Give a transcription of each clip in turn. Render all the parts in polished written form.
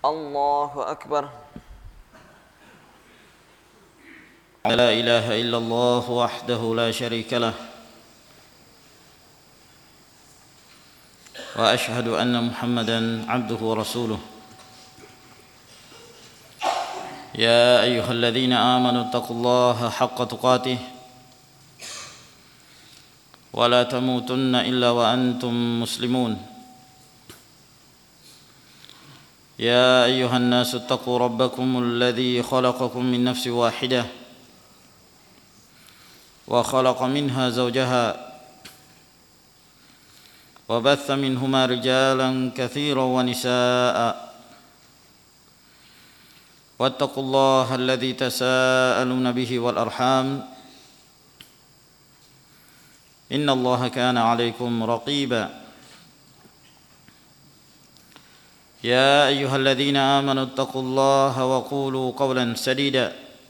الله أكبر. لا إله إلا الله وحده لا شريك له وأشهد أن محمدا عبده ورسوله يا أيها الذين آمنوا اتقوا الله حق تقاته ولا تموتن إلا وأنتم مسلمون يا أيها الناس اتقوا ربكم الذي خلقكم من نفس واحدة وخلق منها زوجها وبث منهما رجالا كثيرا ونساء واتقوا الله الذي تساءلون به والأرحام إن الله كان عليكم رقيبا يا أيها الذين آمنوا اتقوا الله وقولوا قولا سديدا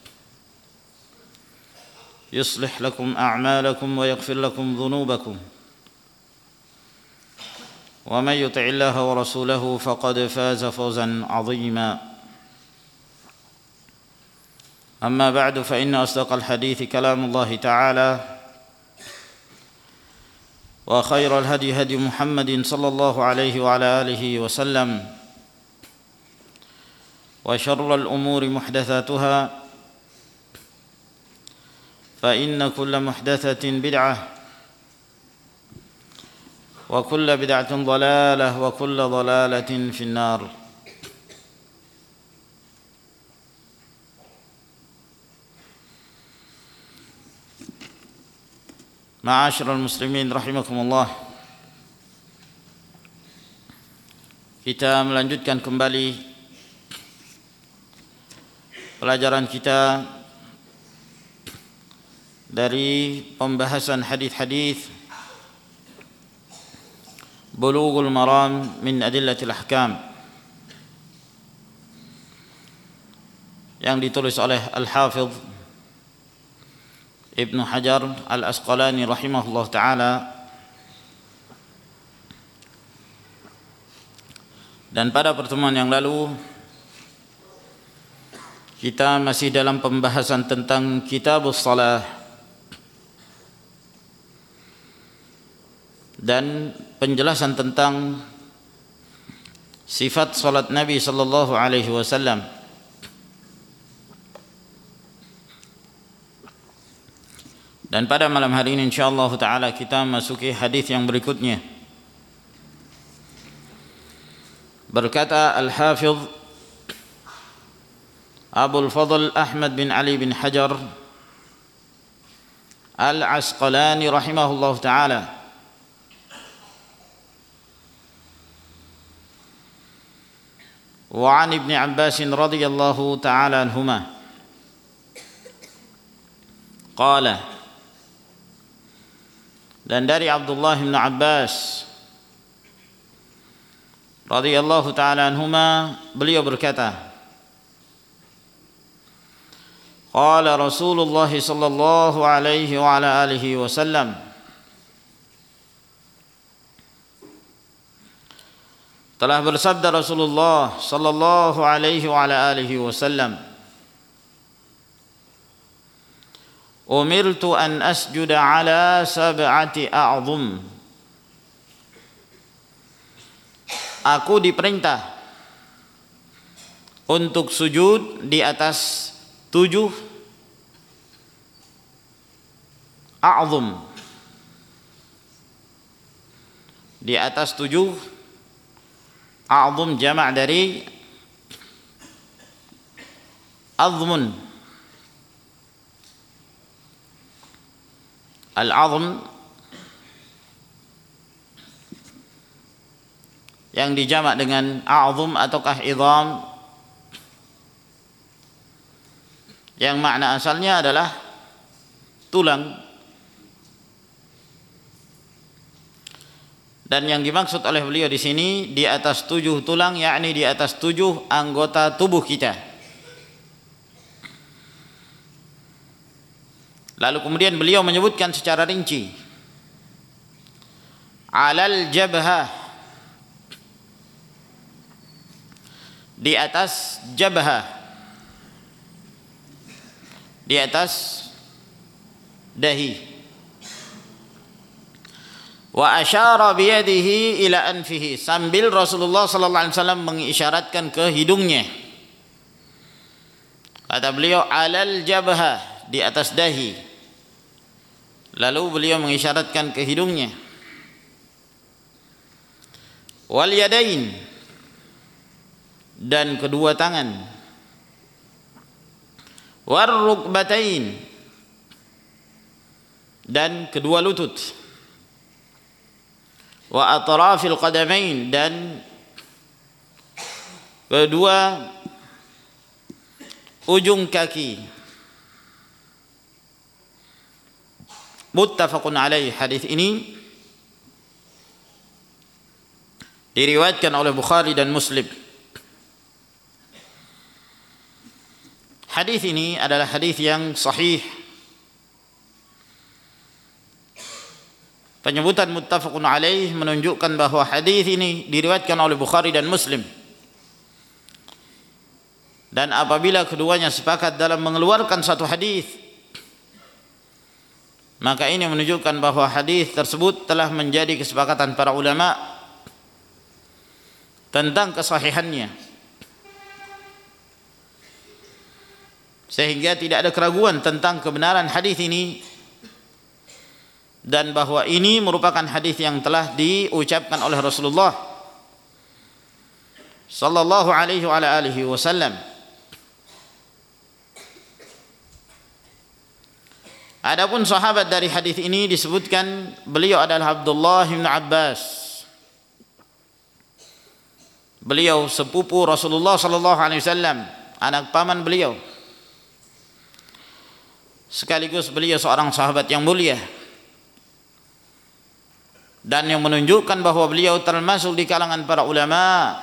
يصلح لكم أعمالكم ويغفر لكم ذنوبكم ومن يطع الله ورسوله فقد فاز فوزا عظيما أما بعد فإن أصدق الحديث كلام الله تعالى وخير الهدي هدي محمد صلى الله عليه وعلى آله وسلم وشر الأمور محدثاتها فإن كل محدثة بدعة وكل بدعة ضلالة وكل ضلالة في النار. Ma'asyiral muslimin rahimakumullah. Kita melanjutkan kembali pelajaran kita dari pembahasan hadis-hadis Bulughul Maram min Adillatil Ahkam yang ditulis oleh Al-Hafidh Ibnu Hajar Al-Asqalani rahimahullah ta'ala. Dan pada pertemuan yang lalu kita masih dalam pembahasan tentang Kitabus Shalah dan penjelasan tentang sifat salat Nabi sallallahu alaihi wasallam. Dan pada malam hari ini insyaallah taala kita masuki hadis yang berikutnya. Berkata Al-Hafidh Abul Fadl Ahmad bin Ali bin Hajar Al-Asqalani rahimahullah ta'ala, wa an Ibn Abbas radhiyallahu ta'ala anhuma qala, dan dari Abdullah bin Abbas radhiyallahu ta'ala anhuma beliau berkata, qala Rasulullah sallallahu alaihi wa ala alihi wasallam, telah bersabda Rasulullah sallallahu alaihi wa ala alihi wasallam, umirtu an asjuda ala sab'ati a'zum, aku diperintah untuk sujud di atas 7 a'zum, di atas 7 a'zum jama' dari azmun. Al-azm yang dijamak dengan a'zum ataukah idham, yang makna asalnya adalah tulang. Dan yang dimaksud oleh beliau di sini di atas 7 tulang, yakni di atas 7 anggota tubuh kita. Lalu kemudian beliau menyebutkan secara rinci, alal jabhah, di atas jabhah, di atas dahi. Wa asyara biyadihi ila anfihi, sambil Rasulullah sallallahu alaihi wasallam mengisyaratkan ke hidungnya. Kata beliau alal jabhah, di atas dahi. Lalu beliau mengisyaratkan ke hidungnya. Wal yadain, dan kedua tangan. War rukbatain, dan kedua lutut. Wa atrafil qadamain, dan kedua ujung kaki. Muttafaqun alaih. Hadis ini diriwayatkan oleh Bukhari dan Muslim. Hadis ini adalah hadis yang sahih. Penyebutan muttafaqun alaih menunjukkan bahwa hadis ini diriwayatkan oleh Bukhari dan Muslim. Dan apabila keduanya sepakat dalam mengeluarkan satu hadis, maka ini menunjukkan bahwa hadis tersebut telah menjadi kesepakatan para ulama tentang kesahihannya, sehingga tidak ada keraguan tentang kebenaran hadis ini, dan bahwa ini merupakan hadis yang telah diucapkan oleh Rasulullah sallallahu alaihi wa alihi wasallam. Adapun sahabat dari hadis ini disebutkan beliau adalah Abdullah bin Abbas. Beliau sepupu Rasulullah sallallahu alaihi wasallam, anak paman beliau. Sekaligus beliau seorang sahabat yang mulia, dan yang menunjukkan bahwa beliau termasuk di kalangan para ulama,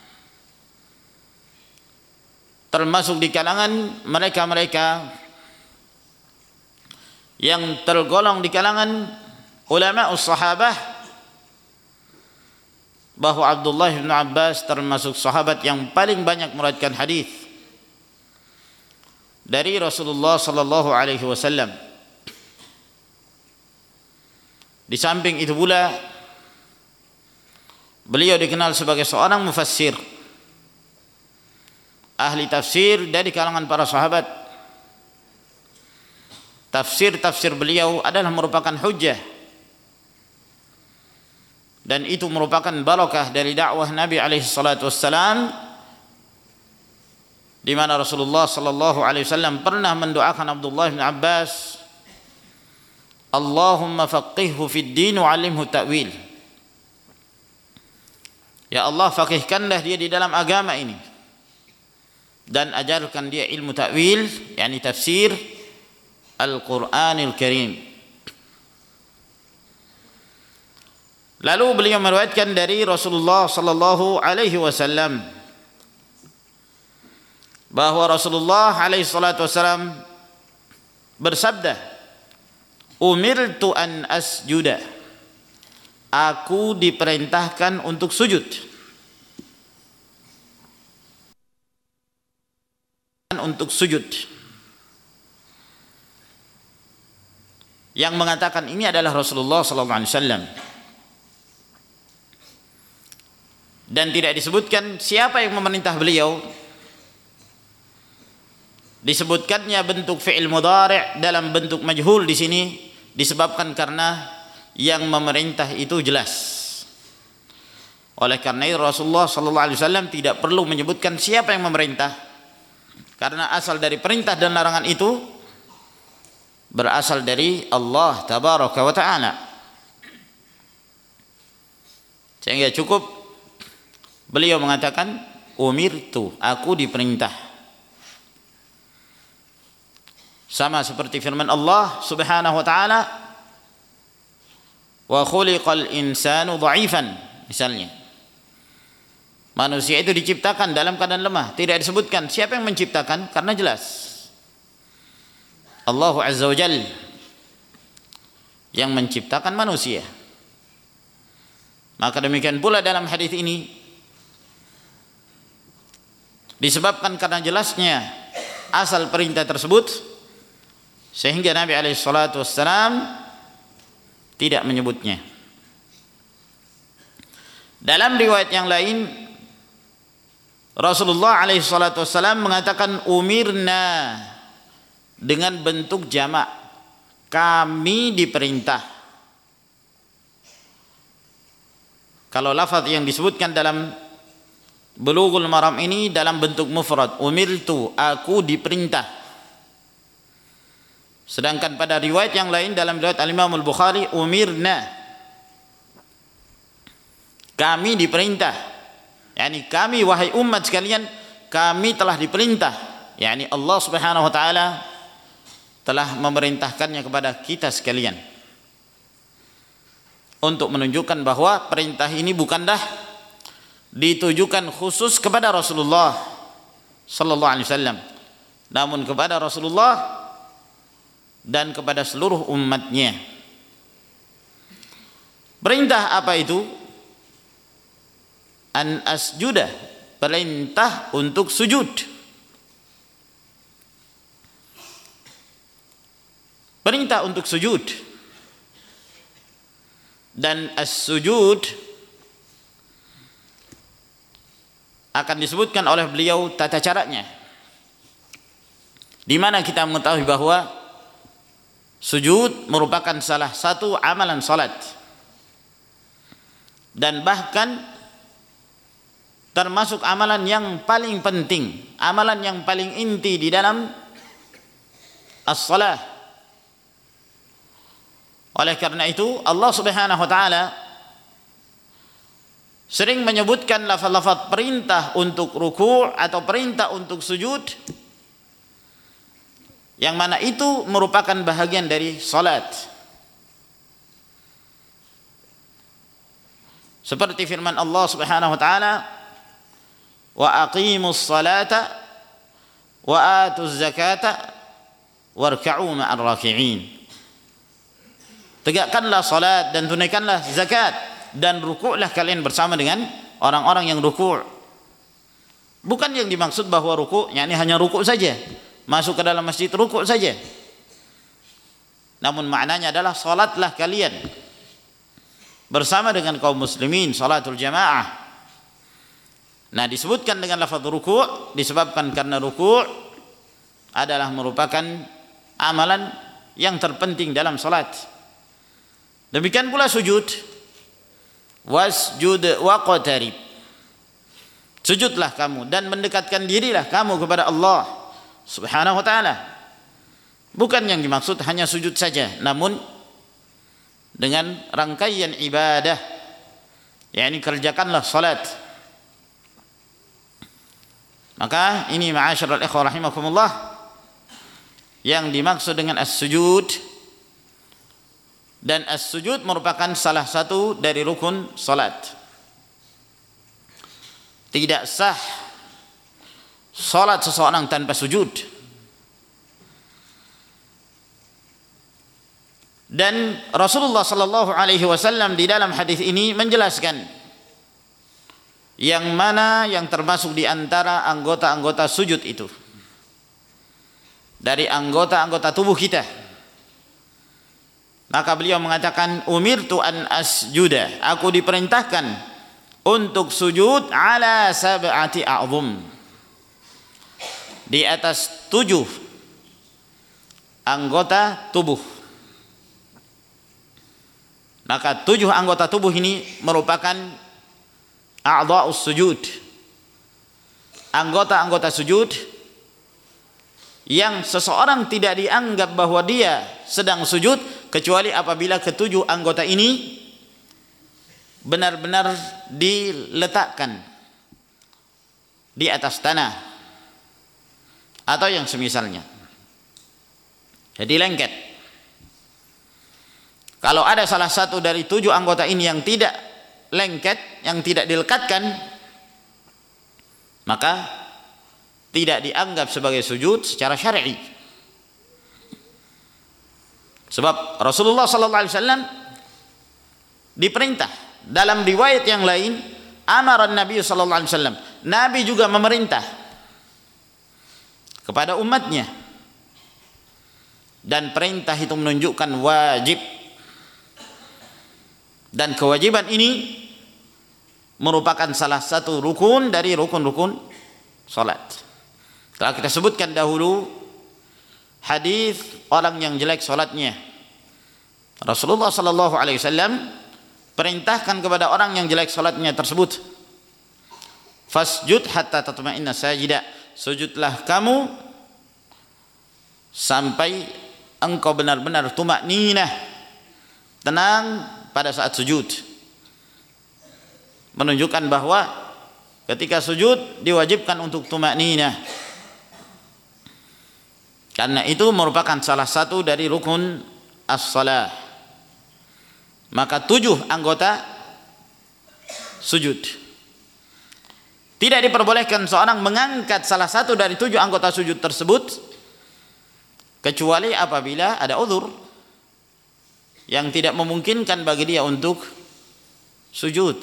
termasuk di kalangan mereka-mereka yang tergolong di kalangan ulama us-sahabah, bahwa Abdullah bin Abbas termasuk sahabat yang paling banyak meriwayatkan hadis dari Rasulullah sallallahu alaihi wasallam. Di samping itu pula beliau dikenal sebagai seorang mufassir, ahli tafsir dari kalangan para sahabat. Tafsir-tafsir beliau adalah merupakan hujjah, dan itu merupakan barakah dari dakwah Nabi alaihi salatu wassalam, di mana Rasulullah sallallahu alaihi wasallam pernah mendoakan Abdullah bin Abbas, Allahumma faqihhu fid din wa 'allimhu ta'wil. Ya Allah, faqihkanlah dia di dalam agama ini dan ajarkan dia ilmu ta'wil, yakni tafsir Al-Qur'anil Karim. Lalu beliau meriwayatkan dari Rasulullah sallallahu alaihi wasallam bahwa Rasulullah alaihi salatu wasallam bersabda, umirtu an asjuda, aku diperintahkan untuk sujud. Untuk sujud. Yang mengatakan ini adalah Rasulullah sallallahu alaihi wasallam. Dan tidak disebutkan siapa yang memerintah beliau. Disebutkannya bentuk fi'il mudhari' dalam bentuk majhul di sini disebabkan karena yang memerintah itu jelas. Oleh karena itu Rasulullah sallallahu alaihi wasallam tidak perlu menyebutkan siapa yang memerintah, karena asal dari perintah dan larangan itu berasal dari Allah tabaraka wa taala. Sehingga cukup beliau mengatakan umirtu, aku diperintah. Sama seperti firman Allah Subhanahu wa taala, wa khuliqal insanu dha'ifan, misalnya. Manusia itu diciptakan dalam keadaan lemah, tidak disebutkan siapa yang menciptakan karena jelas Allah Azza wa Jalla yang menciptakan manusia. Maka demikian pula dalam hadis ini Disebabkan karena jelasnya asal perintah tersebut, sehingga Nabi SAW tidak menyebutnya. Dalam riwayat yang lain, Rasulullah SAW mengatakan umirna dengan bentuk jamak, kami diperintah. Kalau lafaz yang disebutkan dalam Bulughul Maram ini dalam bentuk mufrad, umirtu, aku diperintah. Sedangkan pada riwayat yang lain dalam riwayat Al-Imam Al-Bukhari, umirna, kami diperintah. Yani kami wahai umat sekalian, kami telah diperintah. Yani Allah Subhanahu wa taala telah memerintahkannya kepada kita sekalian untuk menunjukkan bahwa perintah ini bukanlah ditujukan khusus kepada Rasulullah sallallahu alaihi wasallam, namun kepada Rasulullah dan kepada seluruh umatnya. Perintah apa itu? An asjuda, perintah untuk sujud. Perintah untuk sujud. Dan as-sujud akan disebutkan oleh beliau tata caranya, di mana kita mengetahui bahwa sujud merupakan salah satu amalan salat, dan bahkan termasuk amalan yang paling penting, amalan yang paling inti di dalam as-salah. Oleh karena itu Allah Subhanahu wa taala sering menyebutkan lafaz-lafaz perintah untuk ruku' atau perintah untuk sujud, yang mana itu merupakan bahagian dari salat. Seperti firman Allah Subhanahu wa taala, wa aqimus salata wa atuz zakata warka'u ma'ar raki'in. Tegakkanlah salat dan tunaikanlah zakat, dan rukuklah kalian bersama dengan orang-orang yang rukuk. Bukan yang dimaksud bahwa rukuk yakni hanya rukuk saja, masuk ke dalam masjid rukuk saja, namun maknanya adalah salatlah kalian bersama dengan kaum muslimin, salatul jamaah. Nah, disebutkan dengan lafaz rukuk disebabkan karena rukuk adalah merupakan amalan yang terpenting dalam salat. Demikian pula sujud, wasjud waqtarib, sujudlah kamu dan mendekatkan dirilah kamu kepada Allah Subhanahu wa taala. Bukan yang dimaksud hanya sujud saja, namun dengan rangkaian ibadah, yakni kerjakanlah salat. Maka ini ma'asyiral ikhwah rahimakumullah yang dimaksud dengan as-sujud. Dan as-sujud merupakan salah satu dari rukun salat. Tidak sah salat seseorang tanpa sujud. Dan Rasulullah sallallahu alaihi wasallam di dalam hadis ini menjelaskan yang mana yang termasuk di antara anggota-anggota sujud itu dari anggota-anggota tubuh kita. Maka beliau mengatakan umirtu an asjuda, aku diperintahkan untuk sujud ala sab'ati a'zum, di atas 7 anggota tubuh. Maka 7 anggota tubuh ini merupakan a'dha'us sujud, anggota-anggota sujud yang seseorang tidak dianggap bahwa dia sedang sujud kecuali apabila ketujuh anggota ini benar-benar diletakkan di atas tanah atau yang semisalnya, jadi lengket. Kalau ada salah satu dari 7 anggota ini yang tidak lengket, yang tidak dilekatkan, maka tidak dianggap sebagai sujud secara syar'i. Sebab Rasulullah sallallahu alaihi wasallam diperintah dalam riwayat yang lain, amara Nabi sallallahu alaihi wasallam, Nabi juga memerintah kepada umatnya. Dan perintah itu menunjukkan wajib, dan kewajiban ini merupakan salah satu rukun dari rukun-rukun salat. Telah kita sebutkan dahulu hadis orang yang jelek salatnya. Rasulullah sallallahu alaihi wasallam perintahkan kepada orang yang jelek salatnya tersebut, fasjud hatta tatma'inna sajida, sujudlah kamu sampai engkau benar-benar tumakninah, tenang pada saat sujud. Menunjukkan bahwa ketika sujud diwajibkan untuk tumakninah, karena itu merupakan salah satu dari rukun as-salah. Maka 7 anggota sujud. Tidak diperbolehkan seorang mengangkat salah satu dari 7 anggota sujud tersebut kecuali apabila ada uzur yang tidak memungkinkan bagi dia untuk sujud.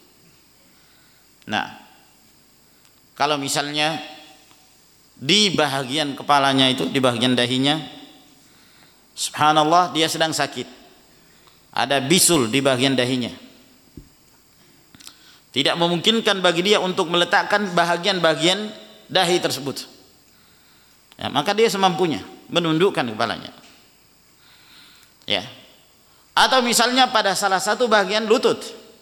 Nah, kalau misalnya di bahagian kepalanya itu, di bahagian dahinya, subhanallah, dia sedang sakit, ada bisul di bahagian dahinya, tidak memungkinkan bagi dia untuk meletakkan bahagian-bahagian dahi tersebut, ya, maka dia semampunya menundukkan kepalanya, ya. Atau misalnya pada salah satu bagian lutut,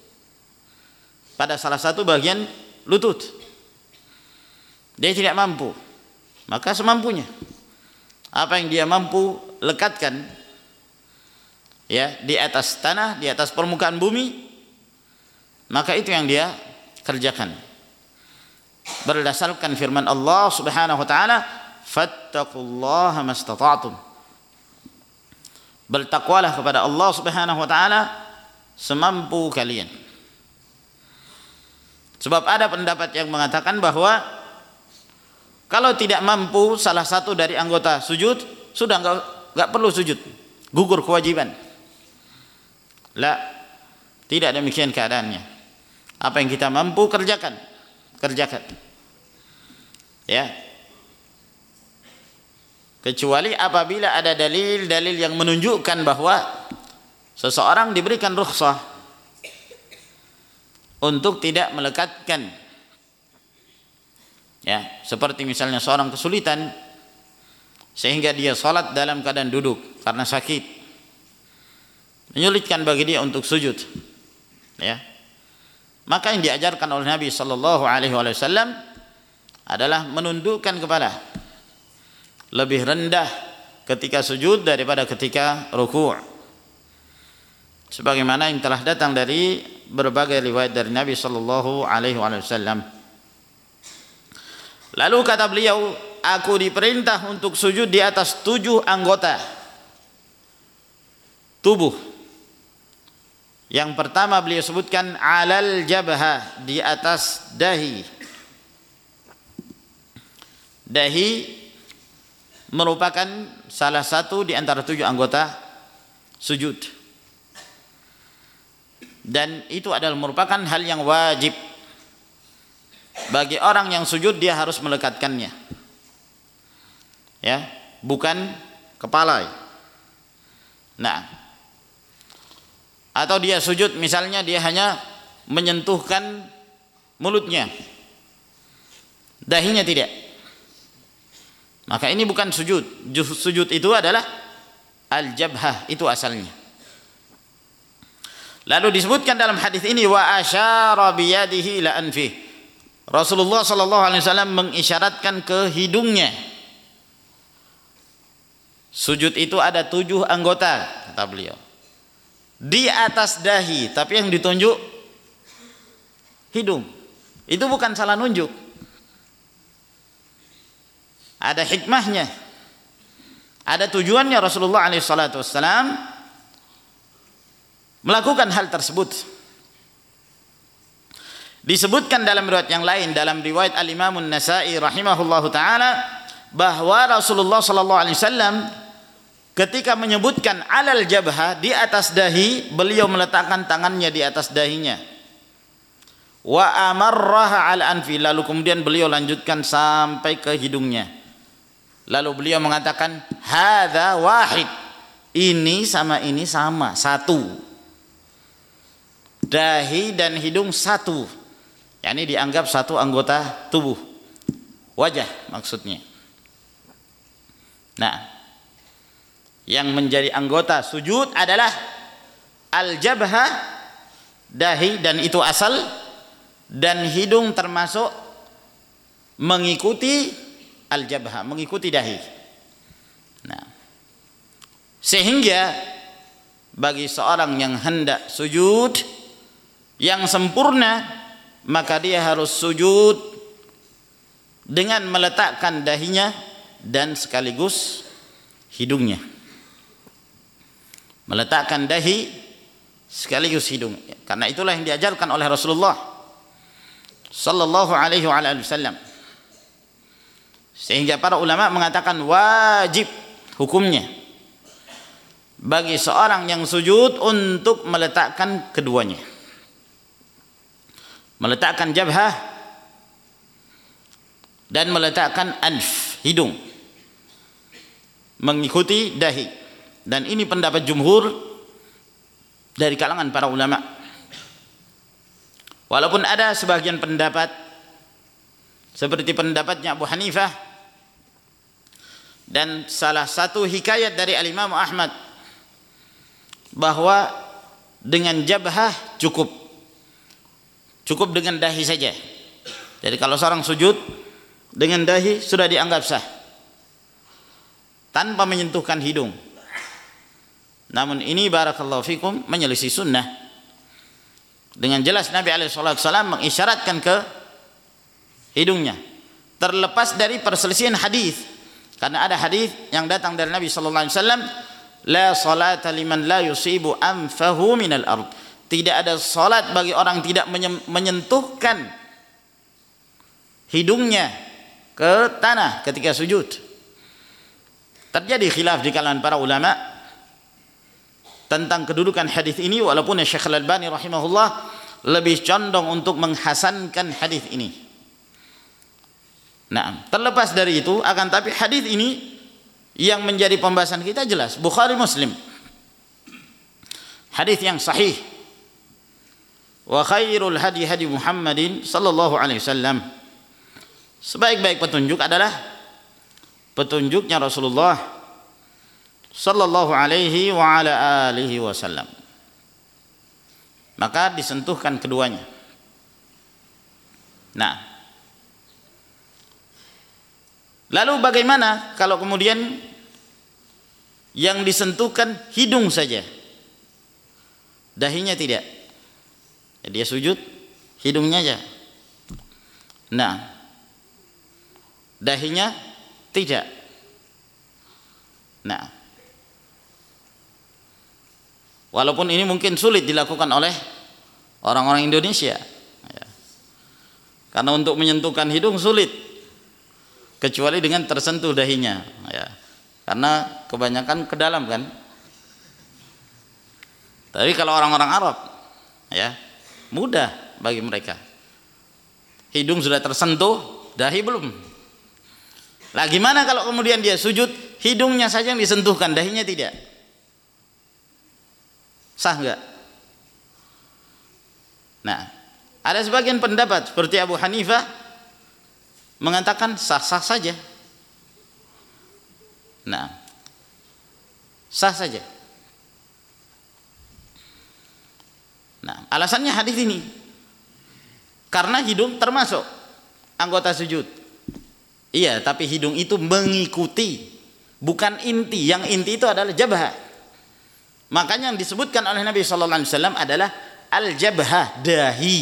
dia tidak mampu, maka semampunya apa yang dia mampu lekatkan, ya, di atas tanah, di atas permukaan bumi, maka itu yang dia kerjakan berdasarkan firman Allah Subhanahu wa taala, fattaqullaha mastata'tum, bertakwalah kepada Allah Subhanahu wa taala semampu kalian. Sebab ada pendapat yang mengatakan bahwa kalau tidak mampu salah satu dari anggota sujud, sudah enggak perlu sujud, gugur kewajiban. La, tidak demikian keadaannya. Apa yang kita mampu kerjakan. Ya. Kecuali apabila ada dalil-dalil yang menunjukkan bahwa seseorang diberikan rukhsah untuk tidak melekatkan, ya, seperti misalnya seorang kesulitan sehingga dia salat dalam keadaan duduk karena sakit, menyulitkan bagi dia untuk sujud, ya, maka yang diajarkan oleh Nabi sallallahu alaihi wasallam adalah menundukkan kepala lebih rendah ketika sujud daripada ketika ruku', sebagaimana yang telah datang dari berbagai riwayat dari Nabi sallallahu alaihi wasallam. Lalu kata beliau, aku diperintah untuk sujud di atas 7 anggota tubuh. Yang pertama beliau sebutkan alal jabhah, di atas dahi. Dahi merupakan salah satu di antara 7 anggota sujud, dan itu adalah merupakan hal yang wajib bagi orang yang sujud. Dia harus melekatkannya, ya, bukan kepala. Nah, atau dia sujud misalnya dia hanya menyentuhkan mulutnya, dahinya tidak, maka ini bukan sujud. Sujud itu adalah al-jabhah, itu asalnya. Lalu disebutkan dalam hadis ini, wa asyara biyadihi ila anfih, Rasulullah sallallahu alaihi wasallam mengisyaratkan ke hidungnya. Sujud itu ada 7 anggota kata beliau, di atas dahi, tapi yang ditunjuk hidung. Itu bukan salah nunjuk, ada hikmahnya, ada tujuannya Rasulullah alaihi salatu wassalam melakukan hal tersebut. Disebutkan dalam riwayat yang lain, dalam riwayat Al-Imam An-Nasa'i rahimahullahu taala, bahwa Rasulullah sallallahu alaihi wasallam ketika menyebutkan alal jabhah, di atas dahi, beliau meletakkan tangannya di atas dahinya. Wa amarraha al anfi, lalu kemudian beliau lanjutkan sampai ke hidungnya. Lalu beliau mengatakan hadza wahid, ini sama satu. Dahi dan hidung satu, yakni dianggap satu anggota tubuh, wajah maksudnya. Nah, yang menjadi anggota sujud adalah al-jabhah, dahi dan itu asal, dan hidung termasuk mengikuti al-jabhah, mengikuti dahi. Nah, sehingga bagi seorang yang hendak sujud yang sempurna, maka dia harus sujud dengan meletakkan dahinya dan sekaligus hidungnya. Meletakkan dahi sekaligus hidung, karena itulah yang diajarkan oleh Rasulullah sallallahu alaihi wasallam. Sehingga para ulama mengatakan wajib hukumnya bagi seorang yang sujud untuk meletakkan keduanya, meletakkan jabhah dan meletakkan anf, hidung, mengikuti dahi. Dan ini pendapat jumhur dari kalangan para ulama, walaupun ada sebagian pendapat seperti pendapatnya Abu Hanifah dan salah satu hikayat dari Al-Imam Ahmad bahwa dengan jabhah cukup dengan dahi saja. Jadi kalau seorang sujud dengan dahi sudah dianggap sah tanpa menyentuhkan hidung. Namun ini barakallahu fikum menyelisih sunnah. Dengan jelas Nabi SAW mengisyaratkan ke hidungnya, terlepas dari perselisihan hadis. Karena ada hadis yang datang dari Nabi SAW, la salata liman la yusibu anfahu minal ard. Tidak ada salat bagi orang tidak menyentuhkan hidungnya ke tanah ketika sujud. Terjadi khilaf di kalangan para ulama tentang kedudukan hadis ini, walaupun Syekh Al-Albani rahimahullah lebih condong untuk menghasankan hadis ini. Nah, terlepas dari itu, akan tapi hadis ini yang menjadi pembahasan kita jelas Bukhari Muslim. Hadis yang sahih. Wa khairul hadi hadi Muhammadin sallallahu alaihi wasallam. Sebaik-baik petunjuk adalah petunjuknya Rasulullah sallallahu alaihi wa ala alihi wasallam. Maka disentuhkan keduanya. Nah, lalu bagaimana kalau kemudian yang disentuhkan hidung saja, dahinya tidak? Ya, dia sujud hidungnya aja. Nah, dahinya tidak. Nah, walaupun ini mungkin sulit dilakukan oleh orang-orang Indonesia ya. Karena untuk menyentuhkan hidung sulit kecuali dengan tersentuh dahinya ya. Karena kebanyakan ke dalam kan. Tapi kalau orang-orang Arab ya, mudah bagi mereka. Hidung sudah tersentuh, dahi belum. Lah gimana kalau kemudian dia sujud, hidungnya saja yang disentuhkan, dahinya tidak? Sah enggak? Nah, ada sebagian pendapat seperti Abu Hanifah mengatakan sah-sah saja. Nah, sah saja. Nah, alasannya hadis ini karena hidung termasuk anggota sujud. Iya, tapi hidung itu mengikuti, bukan inti. Yang inti itu adalah jabhah. Makanya yang disebutkan oleh Nabi sallallahu alaihi wasallam adalah al-jabhah, dahi.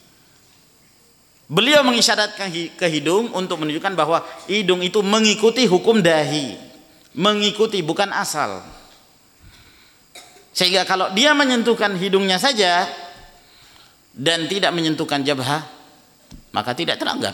Beliau mengisyaratkan ke hidung untuk menunjukkan bahwa hidung itu mengikuti hukum dahi, mengikuti bukan asal. Sehingga kalau dia menyentuhkan hidungnya saja dan tidak menyentuhkan jabhah, maka tidak teranggap.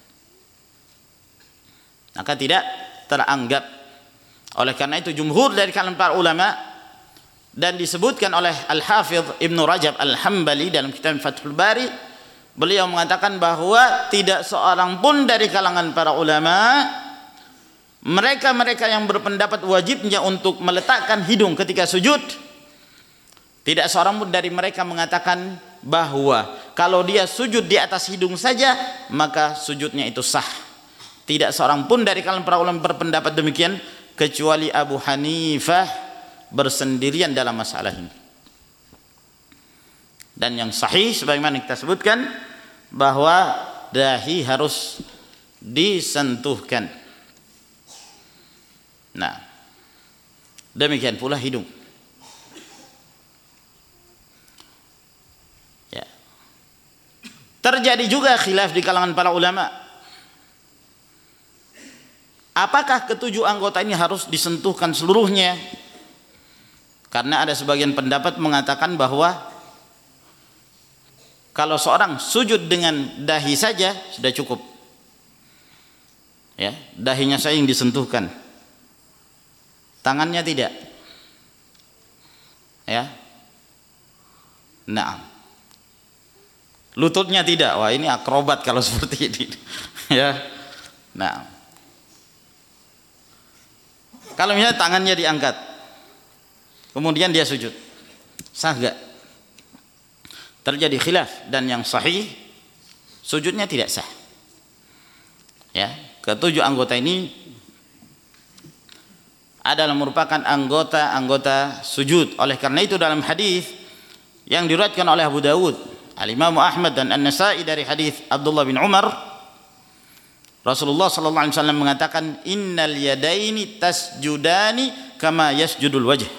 Maka tidak teranggap. Oleh karena itu jumhur dari kalangan para ulama dan disebutkan oleh Al-Hafidh Ibnu Rajab Al-Hambali dalam kitab Fathul Bari, beliau mengatakan bahwa tidak seorang pun dari kalangan para ulama Mereka-mereka yang berpendapat wajibnya untuk meletakkan hidung ketika sujud, tidak seorang pun dari mereka mengatakan bahwa kalau dia sujud di atas hidung saja maka sujudnya itu sah. Tidak seorang pun dari kalangan para ulama berpendapat demikian kecuali Abu Hanifah bersendirian dalam masalah ini. Dan yang sahih sebagaimana kita sebutkan bahwa dahi harus disentuhkan. Nah, demikian pula hidung. Ya. Terjadi juga khilaf di kalangan para ulama. Apakah ketujuh anggota ini harus disentuhkan seluruhnya? Karena ada sebagian pendapat mengatakan bahwa kalau seorang sujud dengan dahi saja sudah cukup. Ya, dahinya saja yang disentuhkan. Tangannya tidak. Ya. Nah. Lututnya tidak. Wah, ini akrobat kalau seperti ini. Ya. Nah. Kalau misalnya tangannya diangkat, kemudian dia sujud, sah enggak? Terjadi khilaf dan yang sahih sujudnya tidak sah. Ya, ketujuh anggota ini adalah merupakan anggota-anggota sujud. Oleh karena itu dalam hadis yang diriwayatkan oleh Abu Dawud, Al-Imam Ahmad dan An-Nasa'i dari hadis Abdullah bin Umar, Rasulullah sallallahu alaihi wasallam mengatakan innal yadaini tasjudani kama yasjudul wajh.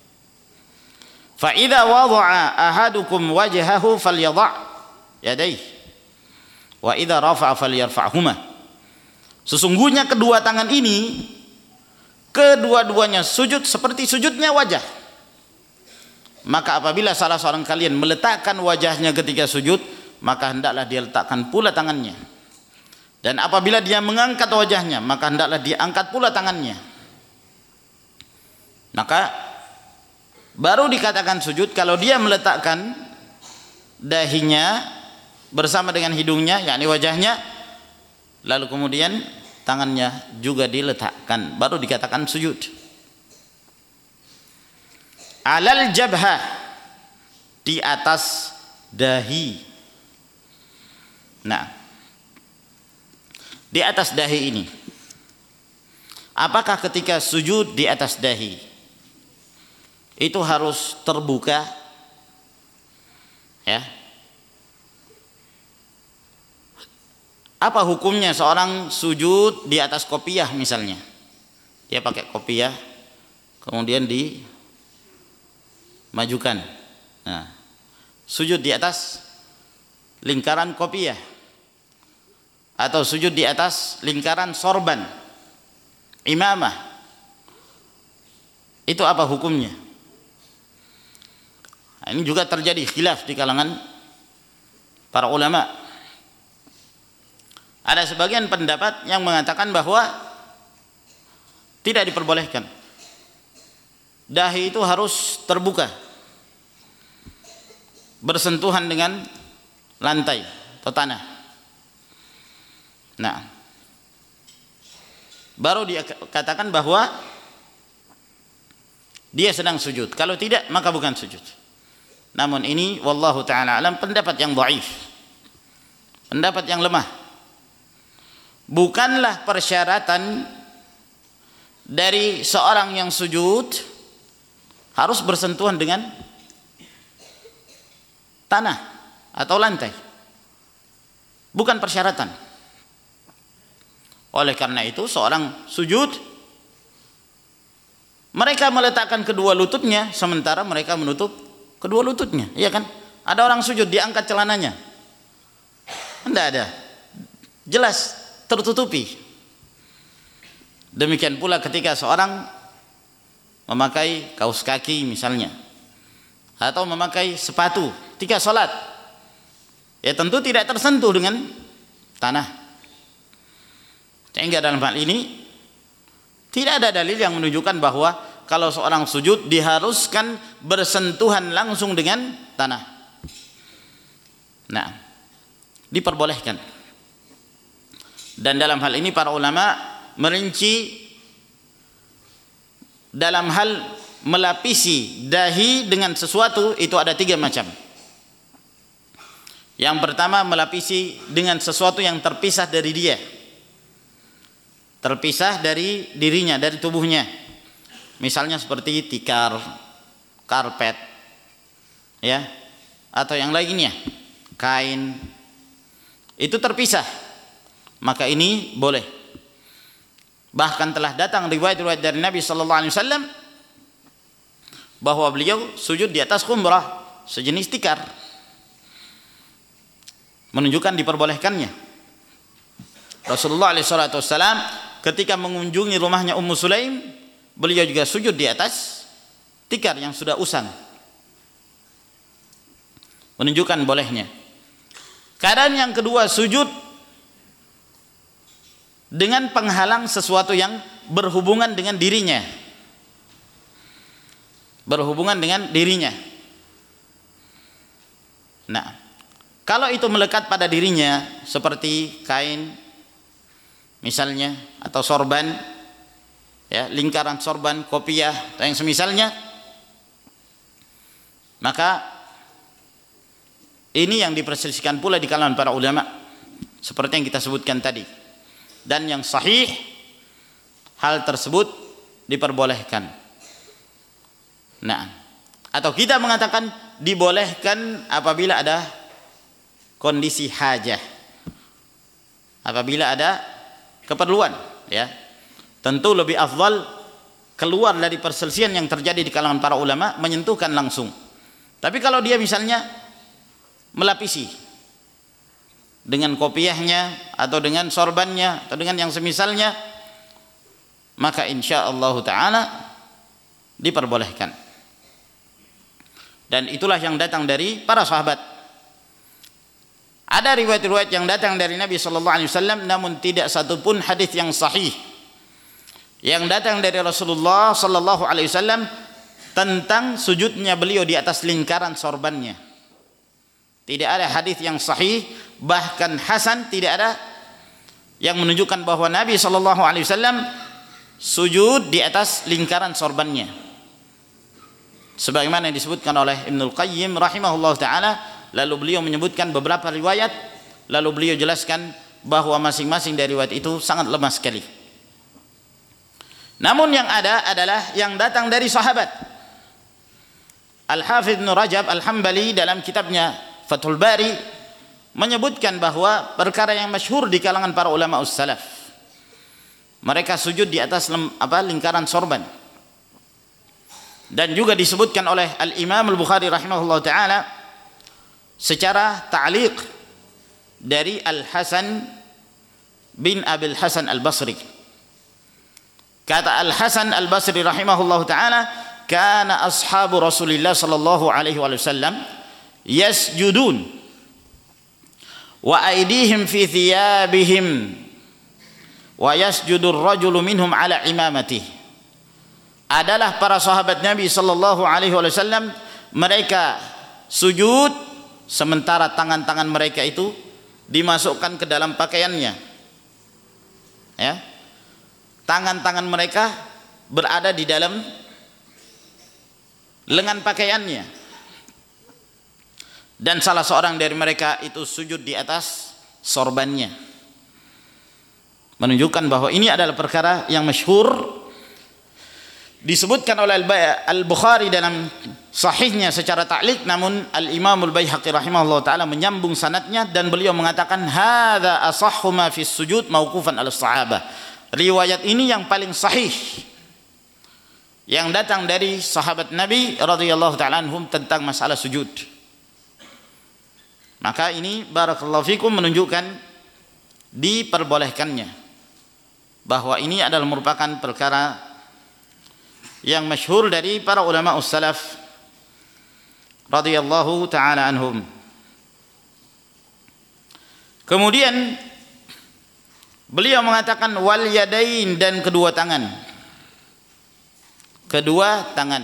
Fa idza wada'a ahadukum wajhahu falyadha' yadayhi wa idza rafa'a falyarfa'huma. Sesungguhnya kedua tangan ini kedua-duanya sujud seperti sujudnya wajah. Maka apabila salah seorang kalian meletakkan wajahnya ketika sujud, maka hendaklah dia letakkan pula tangannya. Dan apabila dia mengangkat wajahnya, maka hendaklah dia angkat pula tangannya. Maka baru dikatakan sujud kalau dia meletakkan dahinya bersama dengan hidungnya, yakni wajahnya, lalu kemudian tangannya juga diletakkan, baru dikatakan sujud. Alal jabhah, di atas dahi. Nah, di atas dahi ini, apakah ketika sujud di atas dahi itu harus terbuka? Ya. Apa hukumnya seorang sujud di atas kopiah misalnya? Dia pakai kopiah, kemudian dimajukan. Nah, sujud di atas lingkaran kopiah atau sujud di atas lingkaran sorban, imamah. Itu apa hukumnya? Nah, ini juga terjadi khilaf di kalangan para ulama. Ada sebagian pendapat yang mengatakan bahwa tidak diperbolehkan. Dahi itu harus terbuka, bersentuhan dengan lantai atau tanah. Nah, baru dia katakan bahwa dia sedang sujud. Kalau tidak, maka bukan sujud. Namun ini wallahu ta'ala alam pendapat yang dhaif, pendapat yang lemah. Bukanlah persyaratan dari seorang yang sujud harus bersentuhan dengan tanah atau lantai. Bukan persyaratan. Oleh karena itu seorang sujud, mereka meletakkan kedua lututnya sementara mereka menutup kedua lututnya, iya kan? Ada orang sujud diangkat celananya, tidak ada, jelas tertutupi. Demikian pula ketika seorang memakai kaos kaki misalnya, atau memakai sepatu ketika sholat, ya tentu tidak tersentuh dengan tanah. Sehingga dalam hal ini tidak ada dalil yang menunjukkan bahwa kalau seorang sujud diharuskan bersentuhan langsung dengan tanah. Nah, diperbolehkan. Dan dalam hal ini para ulama merinci dalam hal melapisi dahi dengan sesuatu itu ada 3 macam. Yang pertama, melapisi dengan sesuatu yang terpisah dari dia, terpisah dari dirinya, dari tubuhnya. Misalnya seperti tikar, karpet, ya, atau yang lainnya, kain, itu terpisah, maka ini boleh. Bahkan telah datang riwayat-riwayat dari Nabi sallallahu alaihi wasallam bahwa beliau sujud di atas khumrah, sejenis tikar, menunjukkan diperbolehkannya. Rasulullah alaihi salatu wasallam ketika mengunjungi rumahnya Ummu Sulaim, beliau juga sujud di atas tikar yang sudah usang, menunjukkan bolehnya. Keadaan yang kedua, sujud dengan penghalang sesuatu yang berhubungan dengan dirinya, berhubungan dengan dirinya. Nah, kalau itu melekat pada dirinya seperti kain misalnya, atau sorban, ya, lingkaran sorban, kopiah atau yang semisalnya, maka ini yang diperselisihkan pula di kalangan para ulama seperti yang kita sebutkan tadi. Dan yang sahih, hal tersebut diperbolehkan. Nah, atau kita mengatakan dibolehkan apabila ada kondisi hajah, apabila ada keperluan, ya. Tentu lebih afdal keluar dari perselisihan yang terjadi di kalangan para ulama, menyentuhkan langsung. Tapi kalau dia misalnya melapisi dengan kopiahnya atau dengan sorbannya atau dengan yang semisalnya, maka insyaallah taala diperbolehkan. Dan itulah yang datang dari para sahabat. Ada riwayat-riwayat yang datang dari Nabi sallallahu alaihi wasallam, namun tidak satupun hadis yang sahih yang datang dari Rasulullah sallallahu alaihi wasallam tentang sujudnya beliau di atas lingkaran sorbannya. Tidak ada hadis yang sahih, bahkan hasan tidak ada, yang menunjukkan bahwa Nabi sallallahu alaihi wasallam sujud di atas lingkaran sorbannya. Sebagaimana yang disebutkan oleh Ibnul Qayyim rahimahullah taala, lalu beliau menyebutkan beberapa riwayat, lalu beliau jelaskan bahwa masing-masing dari riwayat itu sangat lemah sekali. Namun yang ada adalah yang datang dari sahabat. Al-Hafidz Ibnu Rajab Al-Hambali dalam kitabnya Fathul Bari menyebutkan bahwa perkara yang masyhur di kalangan para ulama salaf, mereka sujud di atas lingkaran sorban. Dan juga disebutkan oleh Al-Imam Al-Bukhari rahimahullah taala secara ta'liq dari Al-Hasan bin Abil Hasan Al-Basri. Kata Al-Hasan Al-Basri rahimahullah taala, kana ashabu Rasulillah sallallahu alaihi wasallam yasjudun wa aydihim fi thiyabihim wa yasjudur rajulu minhum ala imamatihi. Adalah para sahabat Nabi sallallahu alaihi wasallam, mereka sujud sementara tangan-tangan mereka itu dimasukkan ke dalam pakaiannya, ya, tangan-tangan mereka berada di dalam lengan pakaiannya. Dan salah seorang dari mereka itu sujud di atas sorbannya, menunjukkan bahwa ini adalah perkara yang masyhur, disebutkan oleh Al-Bukhari dalam sahihnya secara ta'liq, namun Al-Imam Al-Baihaqi rahimahullah taala menyambung sanadnya dan beliau mengatakan hadza asahhu ma fis sujud mauqufan ala sahabah. Riwayat ini yang paling sahih yang datang dari sahabat Nabi radhiyallahu taala anhum tentang masalah sujud. Maka ini barakallahu fikum menunjukkan diperbolehkannya, bahwa ini adalah merupakan perkara yang masyhur dari para ulama salaf radhiyallahu taala anhum. Kemudian beliau mengatakan wal yadain, dan kedua tangan. Kedua tangan.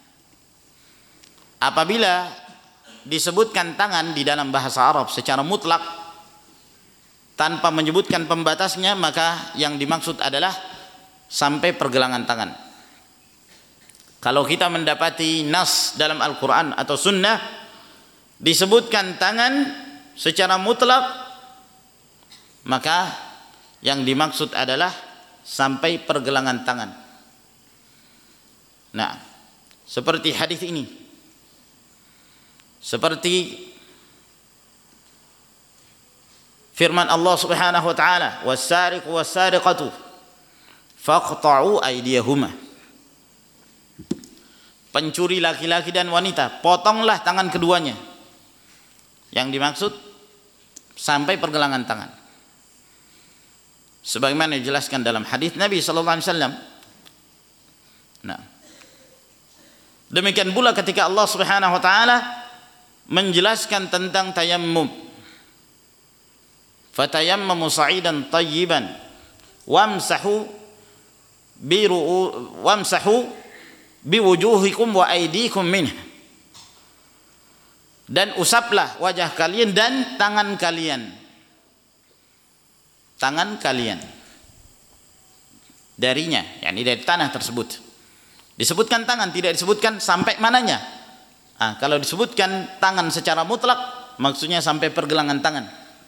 Apabila disebutkan tangan di dalam bahasa Arab secara mutlak tanpa menyebutkan pembatasnya, maka yang dimaksud adalah sampai pergelangan tangan. Kalau kita mendapati nas dalam Al-Quran atau Sunnah disebutkan tangan secara mutlak, maka yang dimaksud adalah sampai pergelangan tangan. Nah, seperti hadis ini, seperti firman Allah Subhanahu wa taala, was-sariqu was-sariqatu faqta'u aydiyahuma. Pencuri laki-laki dan wanita, potonglah tangan keduanya. Yang dimaksud sampai pergelangan tangan. Sebagaimana dijelaskan dalam hadis Nabi sallallahu alaihi wasallam. Nah, demikian pula ketika Allah Subhanahu wa taala menjelaskan tentang tayammum. Fatayammamu sa'idan tayyiban wamsahu biwujuhikum wa aydikum minhu. Dan usaplah wajah kalian dan tangan kalian. Tangan kalian darinya, yakni dari tanah tersebut. Disebutkan tangan, tidak disebutkan sampai mananya. Kalau disebutkan tangan secara mutlak, maksudnya sampai pergelangan tangan.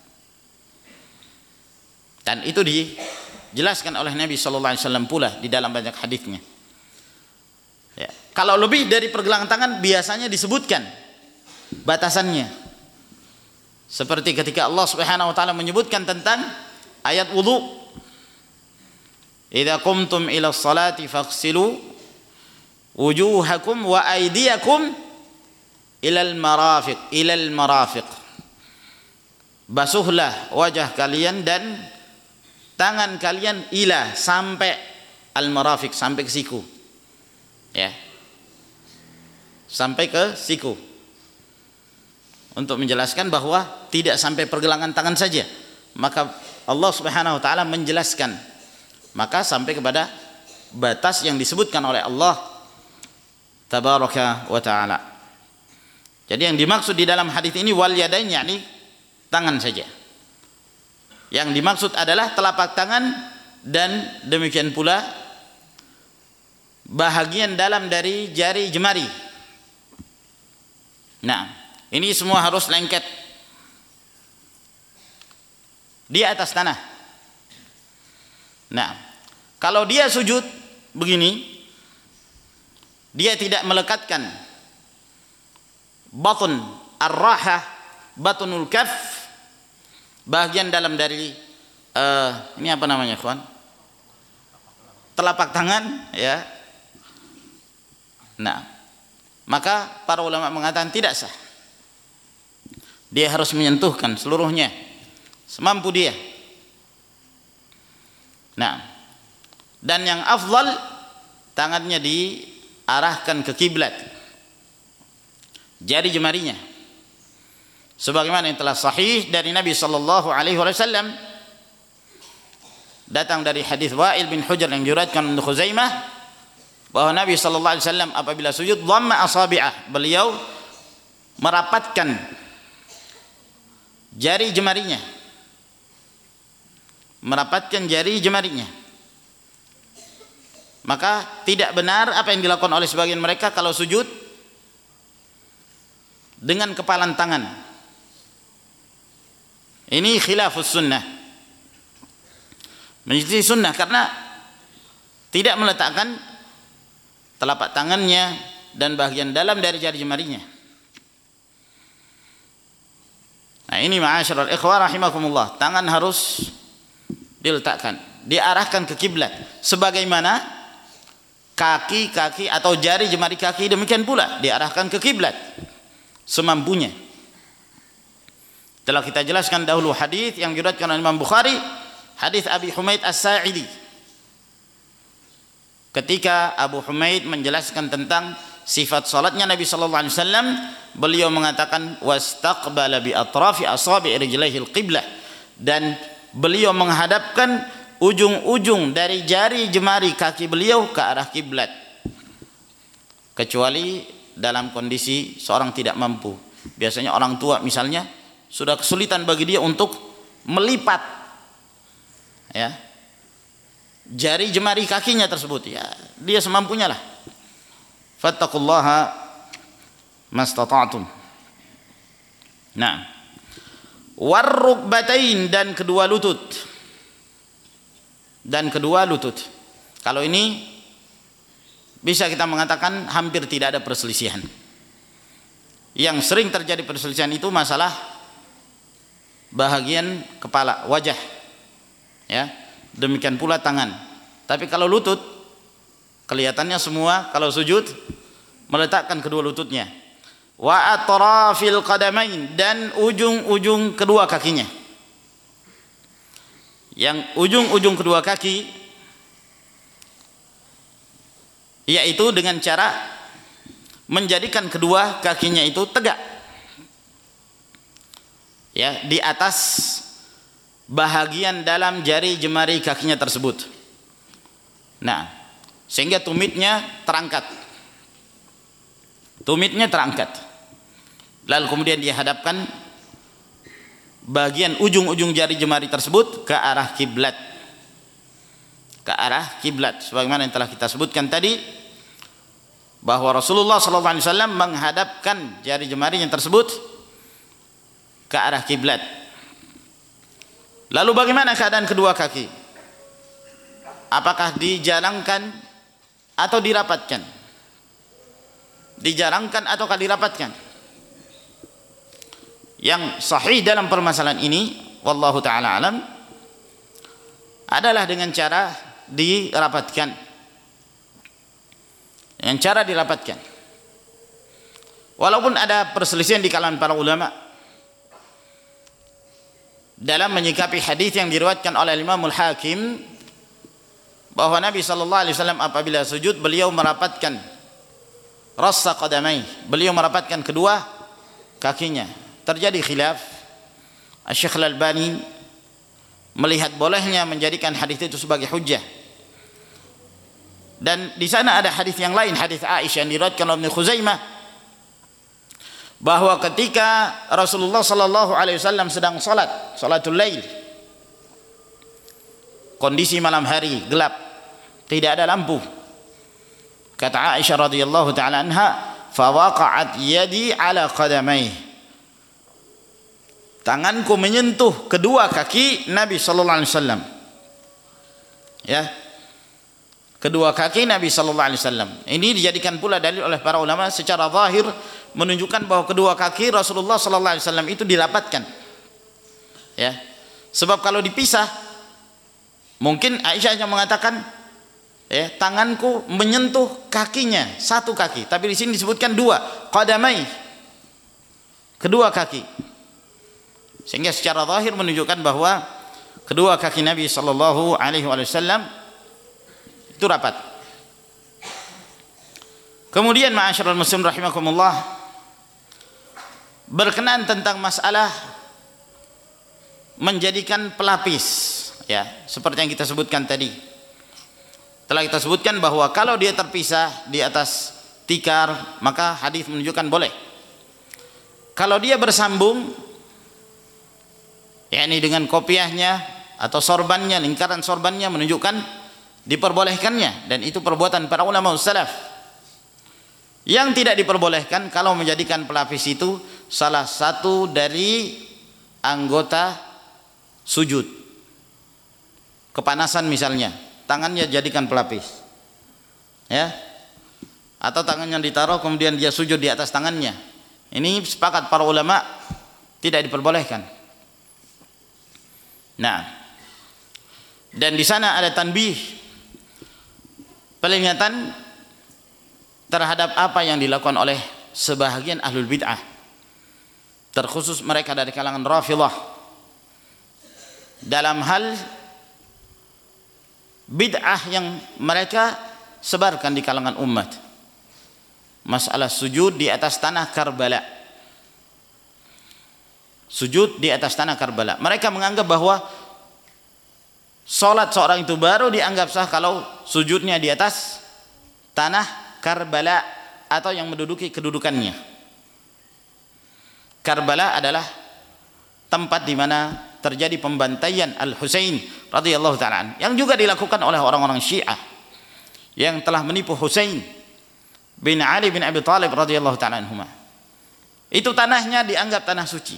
Dan itu dijelaskan oleh Nabi sallallahu alaihi wasallam pula di dalam banyak hadisnya. Ya. Kalau lebih dari pergelangan tangan biasanya disebutkan batasannya. Seperti ketika Allah Subhanahu wa taala menyebutkan tentang ayat wudu. Idza qumtum ila sholati faghsilu wujuhakum wa aydiyakum ilal marafiq. Basuhlah wajah kalian dan tangan kalian ila sampai al marafiq, sampai ke siku. Ya. Sampai ke siku. Untuk menjelaskan bahwa tidak sampai pergelangan tangan saja. Maka Allah Subhanahu wa taala menjelaskan, maka sampai kepada batas yang disebutkan oleh Allah tabaraka wa taala. Jadi yang dimaksud di dalam hadis ini wal yadain, yakni tangan saja. Yang dimaksud adalah telapak tangan dan demikian pula bahagian dalam dari jari jemari. Nah, ini semua harus lengket di atas tanah. Nah, kalau dia sujud begini, dia tidak melekatkan batun ar-rahah, batunul kaf, bagian dalam dari ini apa namanya, kawan? Telapak tangan, ya. Nah, maka para ulama mengatakan tidak sah. Dia harus menyentuhkan seluruhnya semampu dia. Nah, dan yang afdal tangannya diarahkan ke kiblat, jari jemarinya, sebagaimana yang telah sahih dari Nabi sallallahu alaihi wasallam, datang dari hadis Wa'il bin Hujr yang diriwayatkan oleh Khuzaimah, bahwa Nabi sallallahu alaihi wasallam apabila sujud dhamma asabi'ah, beliau merapatkan jari jemarinya, Maka tidak benar apa yang dilakukan oleh sebagian mereka kalau sujud dengan kepalan tangan. Ini khilafus sunnah, menjadi sunnah, karena tidak meletakkan telapak tangannya dan bagian dalam dari jari jemarinya. Nah, ini ma'asyiral ikhwah rahimakumullah, tangan harus diletakkan, diarahkan ke kiblat, sebagaimana kaki-kaki atau jari jemari kaki demikian pula diarahkan ke kiblat semampunya. Telah kita jelaskan dahulu hadis yang diriwayatkan oleh Imam Bukhari, hadis Abi Humaid As-Sa'idi. Ketika Abu Humaid menjelaskan tentang sifat salatnya Nabi sallallahu alaihi wasallam, beliau mengatakan wastaqbala bi atrafi asabi' rijlaihi al-qiblah, dan beliau menghadapkan ujung-ujung dari jari jemari kaki beliau ke arah kiblat, kecuali dalam kondisi seorang tidak mampu. Biasanya orang tua misalnya sudah kesulitan bagi dia untuk melipat, jari jemari kakinya tersebut, ya dia semampunya lah. fattaqullaha mastata'tum. Nah, warrukbatain, dan kedua lutut. Dan kedua lutut. Kalau ini bisa kita mengatakan hampir tidak ada perselisihan. Yang sering terjadi perselisihan itu masalah bahagian kepala, wajah, ya. Demikian pula tangan. Tapi kalau lutut, kelihatannya semua kalau sujud meletakkan kedua lututnya. Wa atrafil qadamain, dan ujung-ujung kedua kakinya. Yang ujung-ujung kedua kaki, yaitu dengan cara menjadikan kedua kakinya itu tegak, ya, di atas bahagian dalam jari jemari kakinya tersebut. Nah, sehingga tumitnya terangkat. Tumitnya terangkat. Lalu kemudian dia hadapkan bagian ujung-ujung jari jemari tersebut ke arah kiblat. Ke arah kiblat, sebagaimana yang telah kita sebutkan tadi, bahwa Rasulullah SAW menghadapkan jari jemarinya tersebut ke arah kiblat. Lalu bagaimana keadaan kedua kaki? Apakah dijarangkan atau dirapatkan? Dijarangkan ataukah dirapatkan? Yang sahih dalam permasalahan ini, wallahu taala alam, adalah dengan cara dirapatkan. Dengan cara dirapatkan. Walaupun ada perselisihan di kalangan para ulama dalam menyikapi hadis yang diriwayatkan oleh Imamul Hakim, bahwa Nabi sallallahu alaihi wasallam apabila sujud beliau merapatkan rassa qadamai, beliau merapatkan kedua kakinya. Terjadi khilaf. Asy-Syaikh Al-Albani melihat bolehnya menjadikan hadis itu sebagai hujjah. Dan di sana ada hadis yang lain, hadis Aisyah yang diriwayatkan oleh Ibnu Khuzaimah, bahwa ketika Rasulullah sallallahu alaihi wasallam sedang salatul lail, kondisi malam hari gelap, tidak ada lampu, kata Aisyah radhiyallahu taala anha, fa waqa'at yadi ala qadamai, tanganku menyentuh kedua kaki Nabi sallallahu alaihi wasallam, ya, kedua kaki Nabi sallallahu alaihi wasallam. Ini dijadikan pula dalil oleh para ulama secara zahir, menunjukkan bahwa kedua kaki Rasulullah sallallahu alaihi wasallam itu dirapatkan, ya. Sebab kalau dipisah, mungkin Aisyah yang mengatakan, ya, tanganku menyentuh kakinya, satu kaki, tapi di sini disebutkan dua, qadamai, kedua kaki. Sehingga secara zahir menunjukkan bahwa kedua kaki Nabi sallallahu alaihi wasallam itu rapat. Kemudian ma'asyiral muslimin rahimakumullah, berkenaan tentang masalah menjadikan pelapis, ya, seperti yang kita sebutkan tadi. Telah kita sebutkan bahwa kalau dia terpisah di atas tikar, maka hadis menunjukkan boleh. Kalau dia bersambung, yakni dengan kopiahnya atau sorbannya, lingkaran sorbannya, menunjukkan diperbolehkannya, dan itu perbuatan para ulama salaf. Yang tidak diperbolehkan kalau menjadikan pelapis itu salah satu dari anggota sujud. Kepanasan misalnya, tangannya jadikan pelapis, ya, atau tangannya ditaruh kemudian dia sujud di atas tangannya. Ini sepakat para ulama tidak diperbolehkan. Nah, dan di sana ada tanbih, peringatan terhadap apa yang dilakukan oleh sebahagian ahlul bid'ah, terkhusus mereka dari kalangan Rafidhah, dalam hal bid'ah yang mereka sebarkan di kalangan umat. Masalah sujud di atas tanah Karbala. Sujud di atas tanah Karbala. Mereka menganggap bahwa salat seorang itu baru dianggap sah kalau sujudnya di atas tanah Karbala atau yang menduduki kedudukannya. Karbala adalah tempat di mana terjadi pembantaian Al-Husain radhiyallahu ta'ala, yang juga dilakukan oleh orang-orang Syiah yang telah menipu Husain bin Ali bin Abi Thalib radhiyallahu ta'ala anhuma. Itu tanahnya dianggap tanah suci.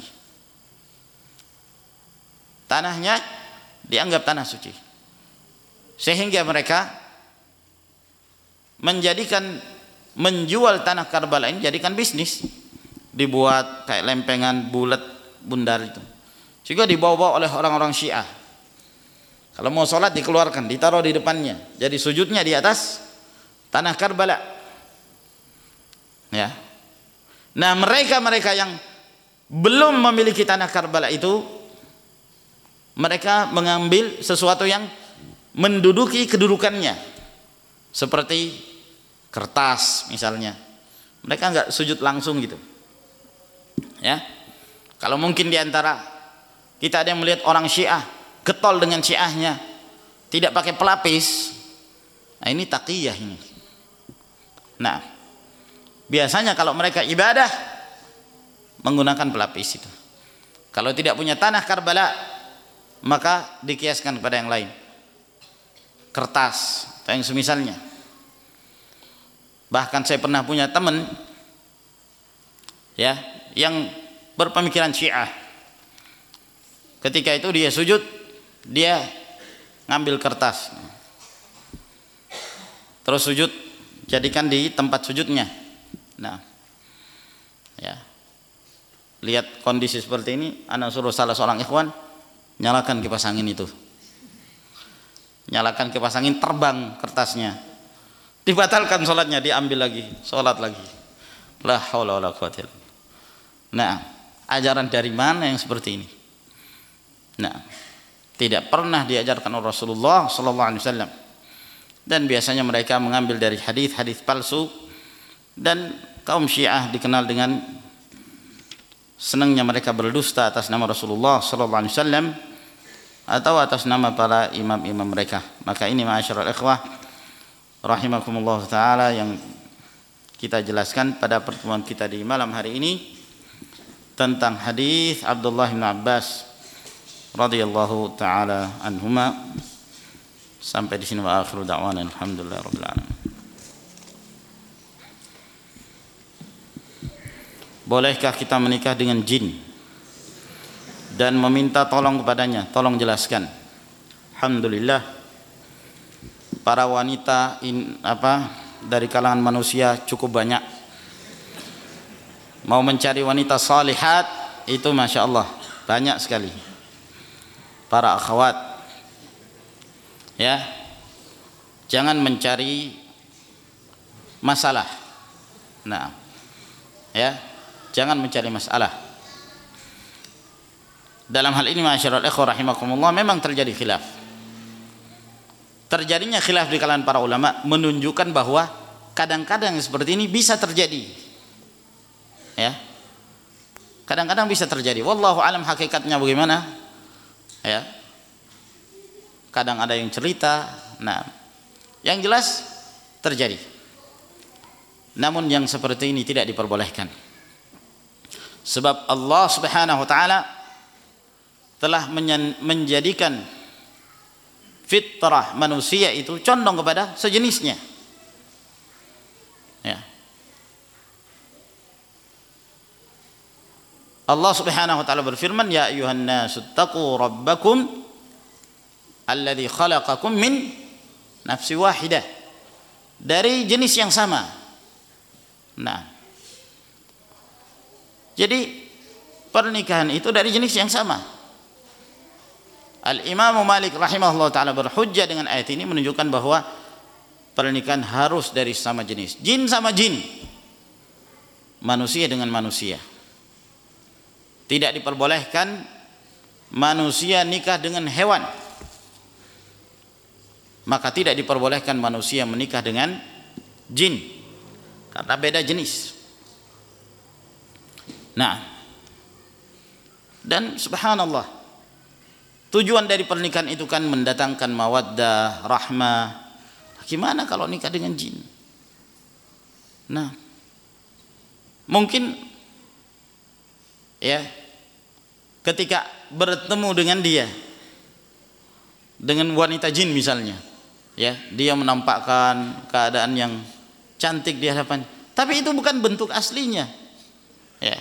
Tanahnya dianggap tanah suci. Sehingga mereka menjual tanah Karbala ini jadikan bisnis. Dibuat kayak lempengan bulat bundar itu. Juga dibawa-bawa oleh orang-orang Syiah. Kalau mau sholat dikeluarkan, ditaruh di depannya. Jadi sujudnya di atas tanah Karbala. Ya. Nah, mereka yang belum memiliki tanah Karbala itu, mereka mengambil sesuatu yang menduduki kedudukannya, seperti kertas misalnya. Mereka enggak sujud langsung gitu. Ya. Kalau mungkin di antara kita ada yang melihat orang Syiah getol dengan Syiahnya, tidak pakai pelapis. Nah, ini taqiyah ini. Nah, biasanya kalau mereka ibadah menggunakan pelapis itu. Kalau tidak punya tanah Karbala, maka dikiaskan kepada yang lain, kertas atau yang semisalnya. Bahkan saya pernah punya teman ya yang berpemikiran Syiah. Ketika itu dia sujud, dia ngambil kertas, terus sujud, jadikan di tempat sujudnya. Nah, ya, lihat kondisi seperti ini, anak suruh salah seorang ikhwan nyalakan kipas angin itu, nyalakan kipas angin, terbang kertasnya, dibatalkan sholatnya, diambil lagi, sholat lagi. La haula wala quwwata illa billah. Nah, ajaran dari mana yang seperti ini? Nah, tidak pernah diajarkan oleh Rasulullah sallallahu alaihi wasallam. Dan biasanya mereka mengambil dari hadis-hadis palsu, dan kaum Syiah dikenal dengan senangnya mereka berdusta atas nama Rasulullah sallallahu alaihi wasallam atau atas nama para imam-imam mereka. Maka ini ma'asyiral ikhwah rahimakumullah taala yang kita jelaskan pada pertemuan kita di malam hari ini tentang hadis Abdullah bin Abbas radhiyallahu taala anhuma. Sampai di sini, wa akhiru da'wana alhamdulillahirabbil alamin. Bolehkah kita menikah dengan jin dan meminta tolong kepadanya? Tolong jelaskan. Alhamdulillah, para wanita dari kalangan manusia cukup banyak. Mau mencari wanita salihat itu masya Allah banyak sekali. Para akhwat, ya, jangan mencari masalah. Nah, ya, jangan mencari masalah. Dalam hal ini ma'asyiral ikhwah rahimakumullah, memang terjadi khilaf. Terjadinya khilaf di kalangan para ulama menunjukkan bahwa kadang-kadang seperti ini bisa terjadi. Ya. Kadang-kadang bisa terjadi. Wallahu alam hakikatnya bagaimana? Ya. Kadang ada yang cerita. Nah, yang jelas terjadi. Namun yang seperti ini tidak diperbolehkan. Sebab Allah Subhanahu wa taala telah menjadikan fitrah manusia itu condong kepada sejenisnya. Ya. Allah Subhanahu wa taala berfirman, ya ayuhan nasu taqu rabbakum alladzi khalaqakum min nafsin wahidah, dari jenis yang sama. Nah, jadi pernikahan itu dari jenis yang sama. Al-Imam Malik rahimahullah ta'ala berhujjah dengan ayat ini, menunjukkan bahwa pernikahan harus dari sama jenis. Jin sama jin, manusia dengan manusia. Tidak diperbolehkan manusia nikah dengan hewan, maka tidak diperbolehkan manusia menikah dengan jin, karena beda jenis. Nah, dan subhanallah, tujuan dari pernikahan itu kan mendatangkan mawaddah, rahmah. Gimana kalau nikah dengan jin? Nah, mungkin ya, ketika bertemu dengan dia, dengan wanita jin misalnya, ya, dia menampakkan keadaan yang cantik di hadapan. Tapi itu bukan bentuk aslinya. Ya.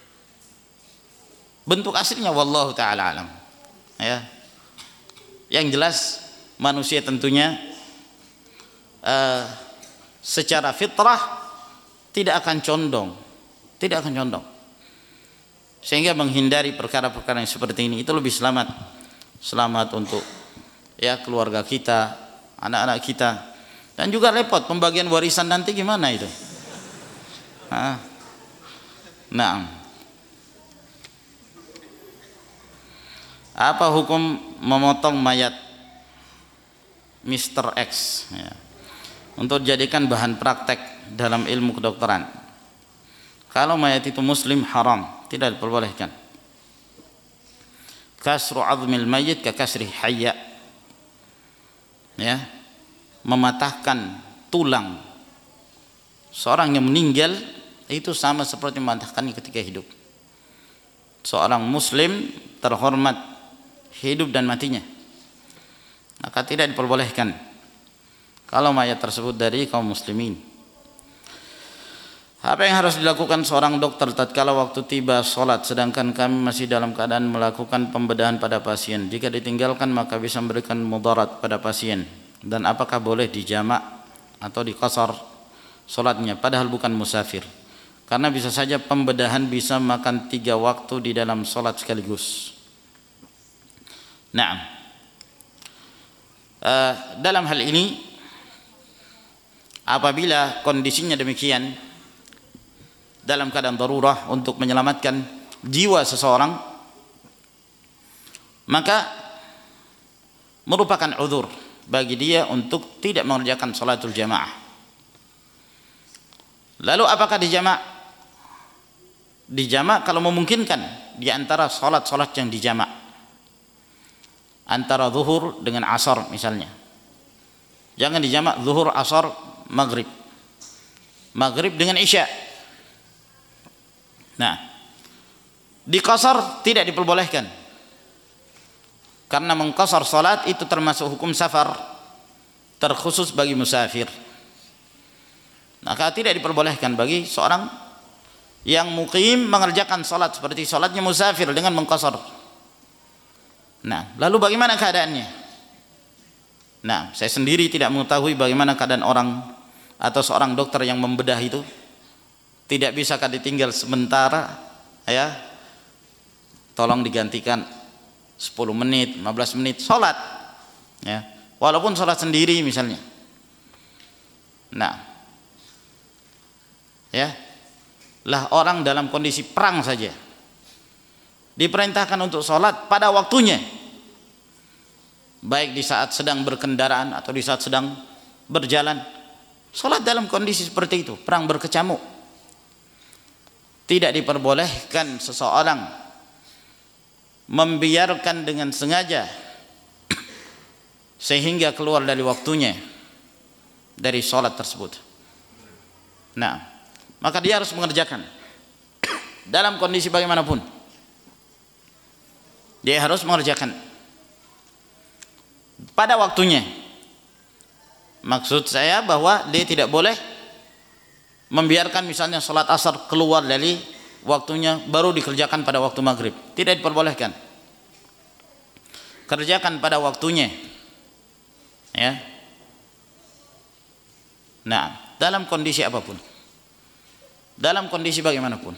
Bentuk aslinya wallahu taala alam. Ya. Yang jelas manusia tentunya secara fitrah tidak akan condong, sehingga menghindari perkara-perkara yang seperti ini itu lebih selamat untuk ya keluarga kita, anak-anak kita, dan juga repot pembagian warisan nanti gimana itu. Nah, apa hukum memotong mayat Mr. X ya, untuk dijadikan bahan praktek dalam ilmu kedokteran? Kalau mayat itu muslim haram, tidak diperbolehkan. Kasru azmil mayyit ka kasri hayya, ya, mematahkan tulang seorang yang meninggal itu sama seperti mematahkannya ketika hidup. Seorang muslim terhormat hidup dan matinya, maka tidak diperbolehkan kalau mayat tersebut dari kaum muslimin. Apa yang harus dilakukan seorang dokter tatkala waktu tiba sholat sedangkan kami masih dalam keadaan melakukan pembedahan pada pasien? Jika ditinggalkan maka bisa memberikan mudarat pada pasien. Dan apakah boleh dijamak atau diqasar sholatnya padahal bukan musafir? Karena bisa saja pembedahan bisa makan 3 waktu di dalam sholat sekaligus. Nah, dalam hal ini apabila kondisinya demikian dalam keadaan darurah untuk menyelamatkan jiwa seseorang, maka merupakan uzur bagi dia untuk tidak mengerjakan salatul jamaah. Lalu apakah dijamak? Dijamak kalau memungkinkan di antara salat-salat yang dijamak, antara zuhur dengan asar misalnya. Jangan dijamak zuhur, asar, maghrib, maghrib dengan isya. Nah, di qasar tidak diperbolehkan, karena mengqasar salat itu termasuk hukum safar, terkhusus bagi musafir. Maka tidak diperbolehkan bagi seorang yang muqim mengerjakan salat seperti salatnya musafir dengan mengqasar. Nah, lalu bagaimana keadaannya? Nah, saya sendiri tidak mengetahui bagaimana keadaan orang atau seorang dokter yang membedah itu. Tidak bisakah ditinggal sementara, ya, tolong digantikan 10 menit, 15 menit salat, ya, walaupun salat sendiri misalnya. Nah, ya, lah orang dalam kondisi perang saja diperintahkan untuk salat pada waktunya, baik di saat sedang berkendaraan atau di saat sedang berjalan. Salat dalam kondisi seperti itu, perang berkecamuk. Tidak diperbolehkan seseorang membiarkan dengan sengaja sehingga keluar dari waktunya dari salat tersebut. Nah, maka dia harus mengerjakan dalam kondisi bagaimanapun. Dia harus mengerjakan pada waktunya. Maksud saya bahwa dia tidak boleh membiarkan misalnya salat asar keluar dari waktunya baru dikerjakan pada waktu maghrib. Tidak diperbolehkan. Kerjakan pada waktunya, ya. Nah, dalam kondisi apapun, dalam kondisi bagaimanapun.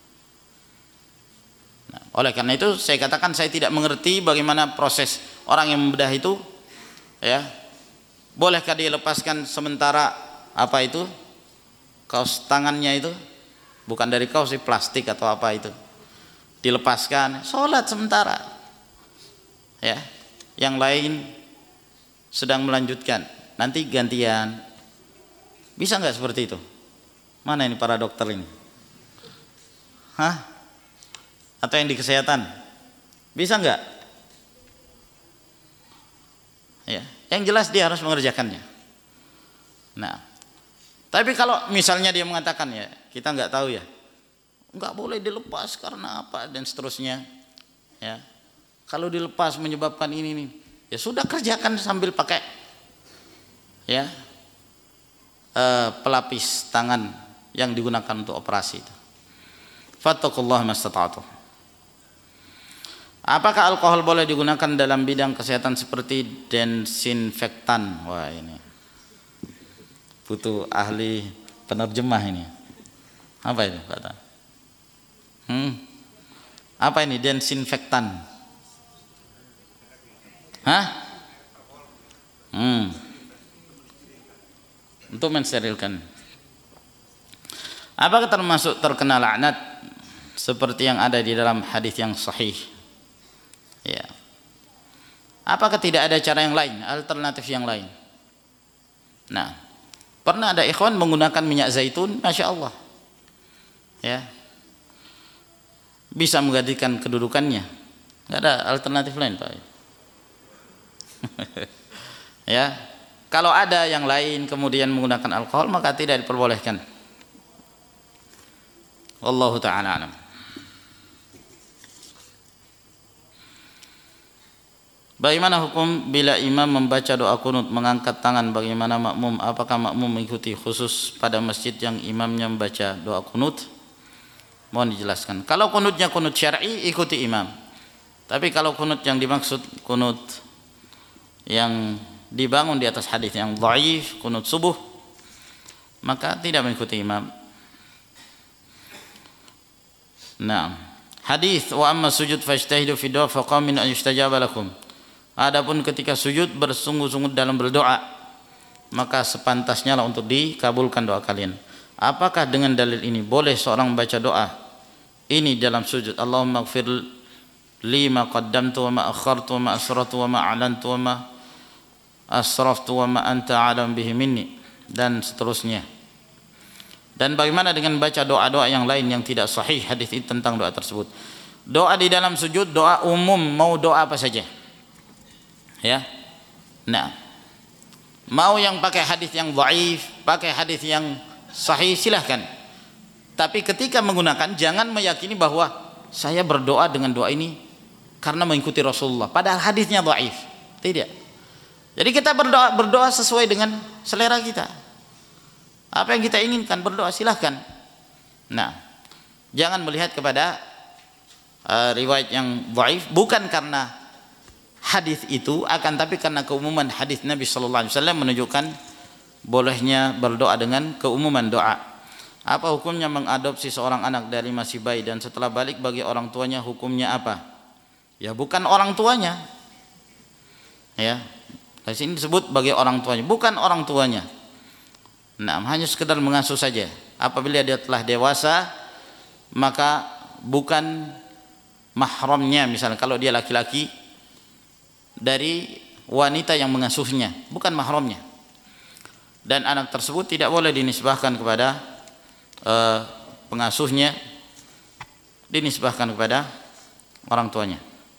Nah, oleh karena itu saya katakan saya tidak mengerti bagaimana proses orang yang membedah itu, ya. Bolehkah dia lepaskan sementara apa itu, kaos tangannya itu, bukan dari kaos sih, plastik atau apa itu, dilepaskan, sholat sementara, ya, yang lain sedang melanjutkan, nanti gantian. Bisa nggak seperti itu? Mana ini para dokter ini? Hah? Atau yang di kesehatan? Bisa nggak? Ya, yang jelas dia harus mengerjakannya. Nah, tapi kalau misalnya dia mengatakan, ya kita nggak tahu ya, nggak boleh dilepas karena apa dan seterusnya, ya, kalau dilepas menyebabkan ini, ya sudah kerjakan sambil pakai, ya, pelapis tangan yang digunakan untuk operasi itu. Fattaqullaha mastata'tum. Apakah alkohol boleh digunakan dalam bidang kesehatan seperti desinfektan? Wah, ini butuh ahli penerjemah ini. Apa itu kata? Apa ini desinfektan? Hah? Untuk mensterilkan. Apakah termasuk terkena laknat seperti yang ada di dalam hadis yang sahih? Ya. Apakah tidak ada cara yang lain, alternatif yang lain? Nah, pernah ada ikhwan menggunakan minyak zaitun, masya Allah, ya, bisa menggantikan kedudukannya. Nggak ada alternatif lain, Pak. Ya, kalau ada yang lain kemudian menggunakan alkohol maka tidak diperbolehkan. Wallahu ta'ala alam. Bagaimana hukum bila imam membaca doa kunut mengangkat tangan, bagaimana makmum? Apakah makmum mengikuti khusus pada masjid yang imamnya membaca doa kunut? Mohon dijelaskan. Kalau kunutnya kunut syar'i, ikuti imam. Tapi kalau kunut yang dimaksud kunut yang dibangun di atas hadis yang dhaif, kunut subuh, maka tidak mengikuti imam. Nah, hadis wa amma sujud fajtahidu fi du'a faqamin an yustajaba lakum. Adapun ketika sujud bersungguh-sungguh dalam berdoa, maka sepantasnya lah untuk dikabulkan doa kalian. Apakah dengan dalil ini boleh seorang membaca doa ini dalam sujud? Allahumma ighfir li ma qaddamtu wa ma akhartu wa ma asrartu wa ma a'lantu wa ma asraftu wa ma anta a'lam bihi minni, dan seterusnya. Dan bagaimana dengan baca doa-doa yang lain yang tidak sahih hadis itu tentang doa tersebut? Doa di dalam sujud, doa umum, mau doa apa saja, ya. Nah, mau yang pakai hadis yang dhaif, pakai hadis yang sahih, silahkan. Tapi ketika menggunakan, jangan meyakini bahwa saya berdoa dengan doa ini karena mengikuti Rasulullah, padahal hadisnya dhaif. Tidak. Jadi kita berdoa sesuai dengan selera kita. Apa yang kita inginkan, berdoa, silahkan. Nah, jangan melihat kepada riwayat yang dhaif bukan karena hadis itu, akan tapi karena keumuman hadis Nabi sallallahu alaihi wasallam menunjukkan bolehnya berdoa dengan keumuman doa. Apa hukumnya mengadopsi seorang anak dari masih bayi dan setelah balik bagi orang tuanya, hukumnya apa? Ya, bukan orang tuanya. Ya. Di sini disebut bagi orang tuanya, bukan orang tuanya. Nah, hanya sekedar mengasuh saja. Apabila dia telah dewasa, maka bukan mahramnya, misalnya kalau dia laki-laki, dari wanita yang mengasuhnya, bukan mahramnya. Dan anak tersebut tidak boleh dinisbahkan kepada pengasuhnya, dinisbahkan kepada orang tuanya.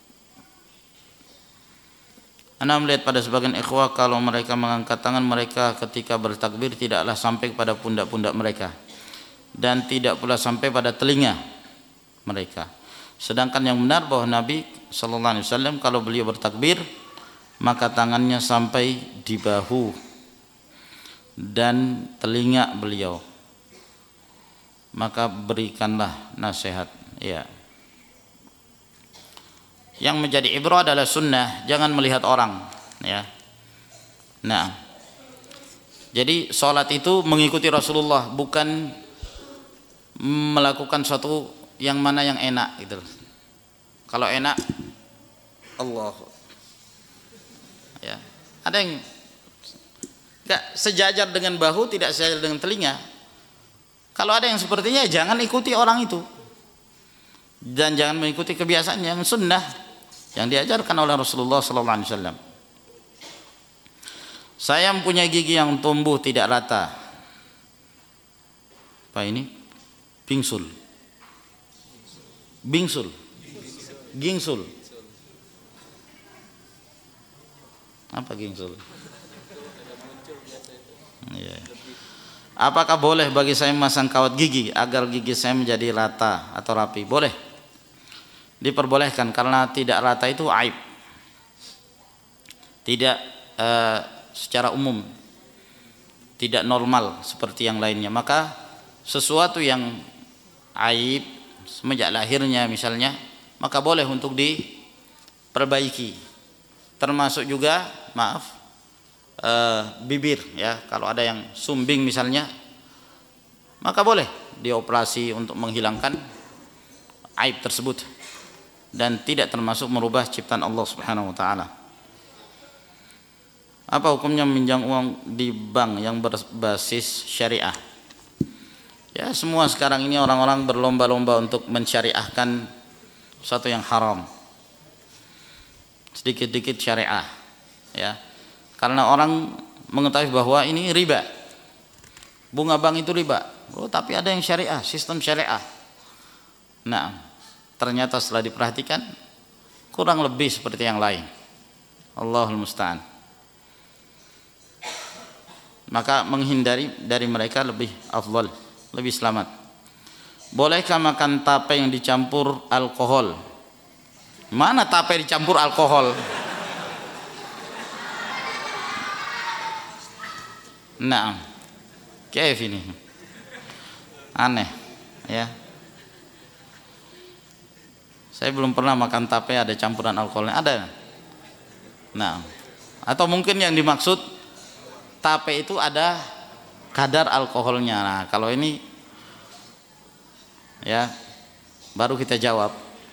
Anda melihat pada sebagian ikhwah, kalau mereka mengangkat tangan mereka ketika bertakbir tidaklah sampai pada pundak-pundak mereka dan tidak pula sampai pada telinga mereka. Sedangkan yang benar bahwa Nabi sallallahu alaihi wasallam kalau beliau bertakbir maka tangannya sampai di bahu dan telinga beliau. Maka berikanlah nasihat, ya. Yang menjadi ibrah adalah sunnah, jangan melihat orang, ya. Nah, jadi sholat itu mengikuti Rasulullah, bukan melakukan suatu yang mana yang enak gitu. Kalau enak, Allah, ya. Ada yang enggak sejajar dengan bahu, tidak sejajar dengan telinga. Kalau ada yang sepertinya, jangan ikuti orang itu, dan jangan mengikuti kebiasaan yang sunnah yang diajarkan oleh Rasulullah sallallahu alaihi wasallam. Saya mempunyai gigi yang tumbuh tidak rata. Apa ini? Bingsul. Gingsul. Apa gingsul? Ya. Apakah boleh bagi saya memasang kawat gigi agar gigi saya menjadi rata atau rapi? Boleh. Diperbolehkan, karena tidak rata itu aib. Tidak secara umum. tidak normal seperti yang lainnya, maka sesuatu yang aib semenjak lahirnya misalnya, maka boleh untuk diperbaiki. Termasuk juga bibir ya, kalau ada yang sumbing misalnya, maka boleh dioperasi untuk menghilangkan aib tersebut, dan tidak termasuk merubah ciptaan Allah Subhanahu wa taala. Apa hukumnya meminjam uang di bank yang berbasis syariah? Ya, semua sekarang ini orang-orang berlomba-lomba untuk mensyariahkan sesuatu yang haram. Sedikit-sedikit syariah, ya. Karena orang mengetahui bahwa ini riba. Bunga bank itu riba. Oh, tapi ada yang syariah, sistem syariah. Nah, ternyata setelah diperhatikan kurang lebih seperti yang lain. Allahul musta'an. Maka menghindari dari mereka lebih afdal, lebih selamat. Bolehkah makan tape yang dicampur alkohol? Mana tape dicampur alkohol? Nah, kayak ini aneh ya. Saya belum pernah makan tape ada campuran alkoholnya. Ada? Nah, atau mungkin yang dimaksud tape itu ada kadar alkoholnya. Nah, kalau ini ya baru kita jawab.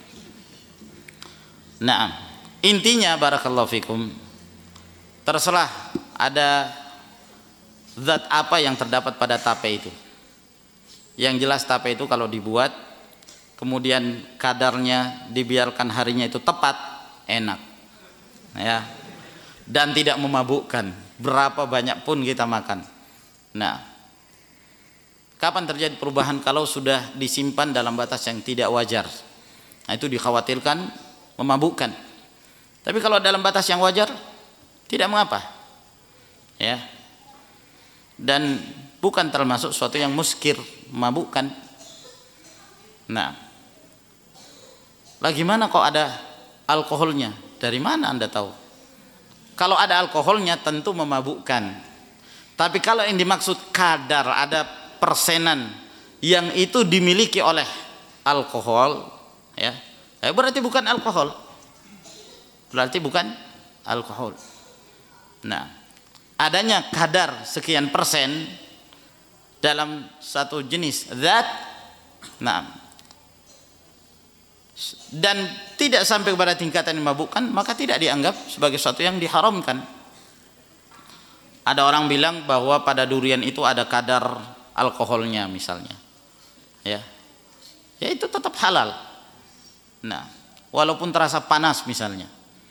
Nah, intinya barakallahu fikum, terserah ada zat apa yang terdapat pada tape itu. Yang jelas tape itu kalau dibuat kemudian kadarnya dibiarkan harinya itu tepat, enak ya, dan tidak memabukkan. Berapa banyak pun kita makan. Nah, kapan terjadi perubahan? Kalau sudah disimpan dalam batas yang tidak wajar, nah itu dikhawatirkan memabukkan. Tapi kalau dalam batas yang wajar, tidak mengapa ya, dan bukan termasuk sesuatu yang muskir, memabukkan. Nah, bagaimana kok ada alkoholnya? Dari mana Anda tahu? Kalau ada alkoholnya tentu memabukkan. Tapi kalau yang dimaksud kadar, ada persenan yang itu dimiliki oleh alkohol ya, berarti bukan alkohol. Berarti bukan alkohol. Nah, adanya kadar sekian persen dalam satu jenis zat, nah, dan tidak sampai kepada tingkatan yang memabukkan, maka tidak dianggap sebagai sesuatu yang diharamkan. Ada orang bilang bahwa pada durian itu ada kadar alkoholnya misalnya, ya itu tetap halal. Nah, walaupun terasa panas misalnya.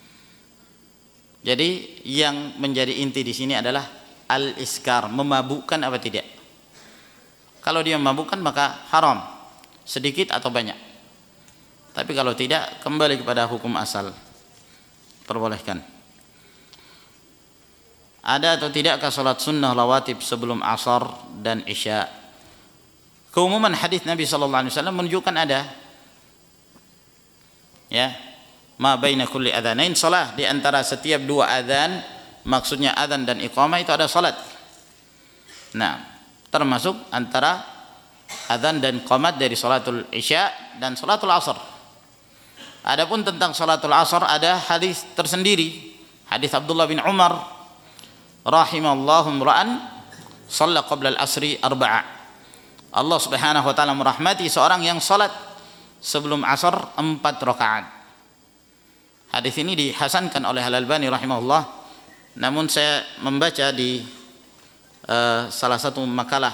Jadi yang menjadi inti di sini adalah al-iskar, memabukkan apa tidak. Kalau dia memabukkan maka haram, sedikit atau banyak. Tapi kalau tidak, kembali kepada hukum asal, perbolehkan. Ada atau tidakkah salat sunnah rawatib sebelum asar dan isya? Keumuman hadis Nabi SAW menunjukkan ada. Ya, ma baina kulli adzanain salat, di antara setiap dua adzan, maksudnya adzan dan iqamah itu ada salat. Nah, termasuk antara adzan dan iqamat dari salatul isya dan salatul asar. Adapun tentang salatul asar ada hadis tersendiri, hadis Abdullah bin Umar rahimallahu imra'an shalla qabla al-asri arba'a. Allah Subhanahu wa taala merahmati seorang yang salat sebelum asar 4 rakaat. Hadis ini dihasankan oleh Al-Albani rahimahullah. Namun saya membaca di salah satu makalah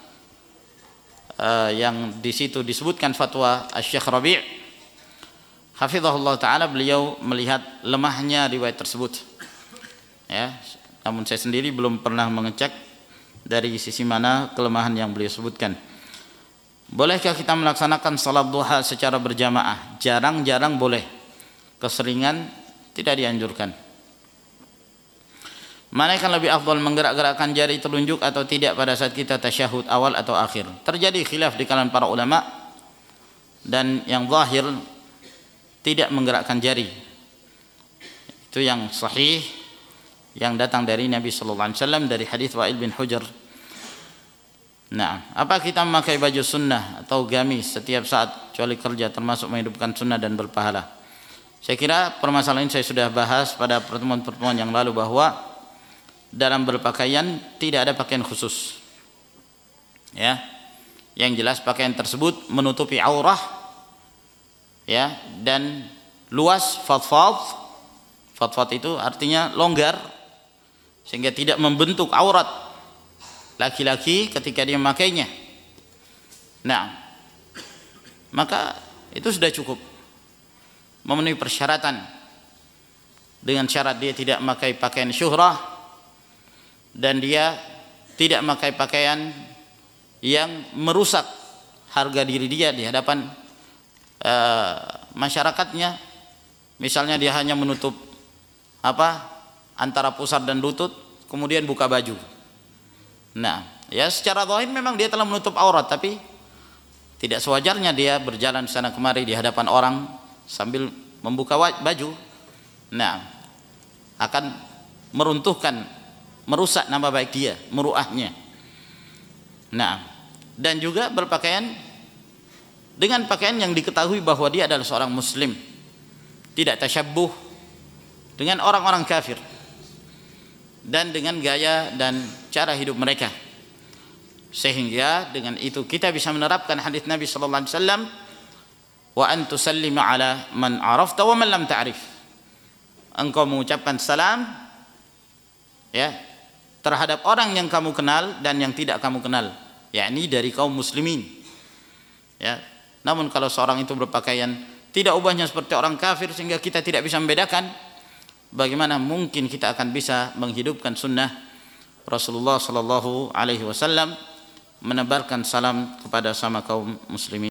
yang di situ disebutkan fatwa Asy-Syaikh Rabi' hafizahullah taala, beliau melihat lemahnya riwayat tersebut. Ya, namun saya sendiri belum pernah mengecek dari sisi mana kelemahan yang beliau sebutkan. Bolehkah kita melaksanakan salat duha secara berjamaah? Jarang-jarang boleh. Keseringan tidak dianjurkan. Mana yang lebih afdal, menggerak-gerakkan jari telunjuk atau tidak pada saat kita tasyahud awal atau akhir? Terjadi khilaf di kalangan para ulama, dan yang zahir tidak menggerakkan jari. Itu yang sahih, yang datang dari Nabi sallallahu alaihi wasallam dari hadis Wa'il bin Hujr Nah, apa kita memakai baju sunnah atau gamis setiap saat kecuali kerja termasuk menghidupkan sunnah dan berpahala? Saya kira permasalahan ini saya sudah bahas pada pertemuan-pertemuan yang lalu bahwa dalam berpakaian tidak ada pakaian khusus. Ya. Yang jelas pakaian tersebut menutupi aurah ya dan luas fadfad. Fadfad itu artinya longgar sehingga tidak membentuk aurat laki-laki ketika dia memakainya. Nah, maka itu sudah cukup memenuhi persyaratan. Dengan syarat dia tidak memakai pakaian syuhrah dan dia tidak memakai pakaian yang merusak harga diri dia di hadapan masyarakatnya. Misalnya dia hanya menutup antara pusar dan lutut kemudian buka baju. Nah, ya secara zahir memang dia telah menutup aurat, tapi tidak sewajarnya dia berjalan sana kemari di hadapan orang sambil membuka baju. Nah, akan meruntuhkan, merusak nama baik dia, meruahnya. Nah, dan juga berpakaian dengan pakaian yang diketahui bahwa dia adalah seorang muslim, tidak tasyabbuh dengan orang-orang kafir dan dengan gaya dan cara hidup mereka, sehingga dengan itu kita bisa menerapkan hadis Nabi sallallahu alaihi wasallam, wa an tusallima ala man arafta wa man lam ta'rif. Engkau mengucapkan salam ya terhadap orang yang kamu kenal dan yang tidak kamu kenal, yakni dari kaum muslimin. Ya. Namun kalau seorang itu berpakaian tidak ubahnya seperti orang kafir sehingga kita tidak bisa membedakan, bagaimana mungkin kita akan bisa menghidupkan sunnah Rasulullah sallallahu alaihi wasallam, menebarkan salam kepada sama kaum muslimin.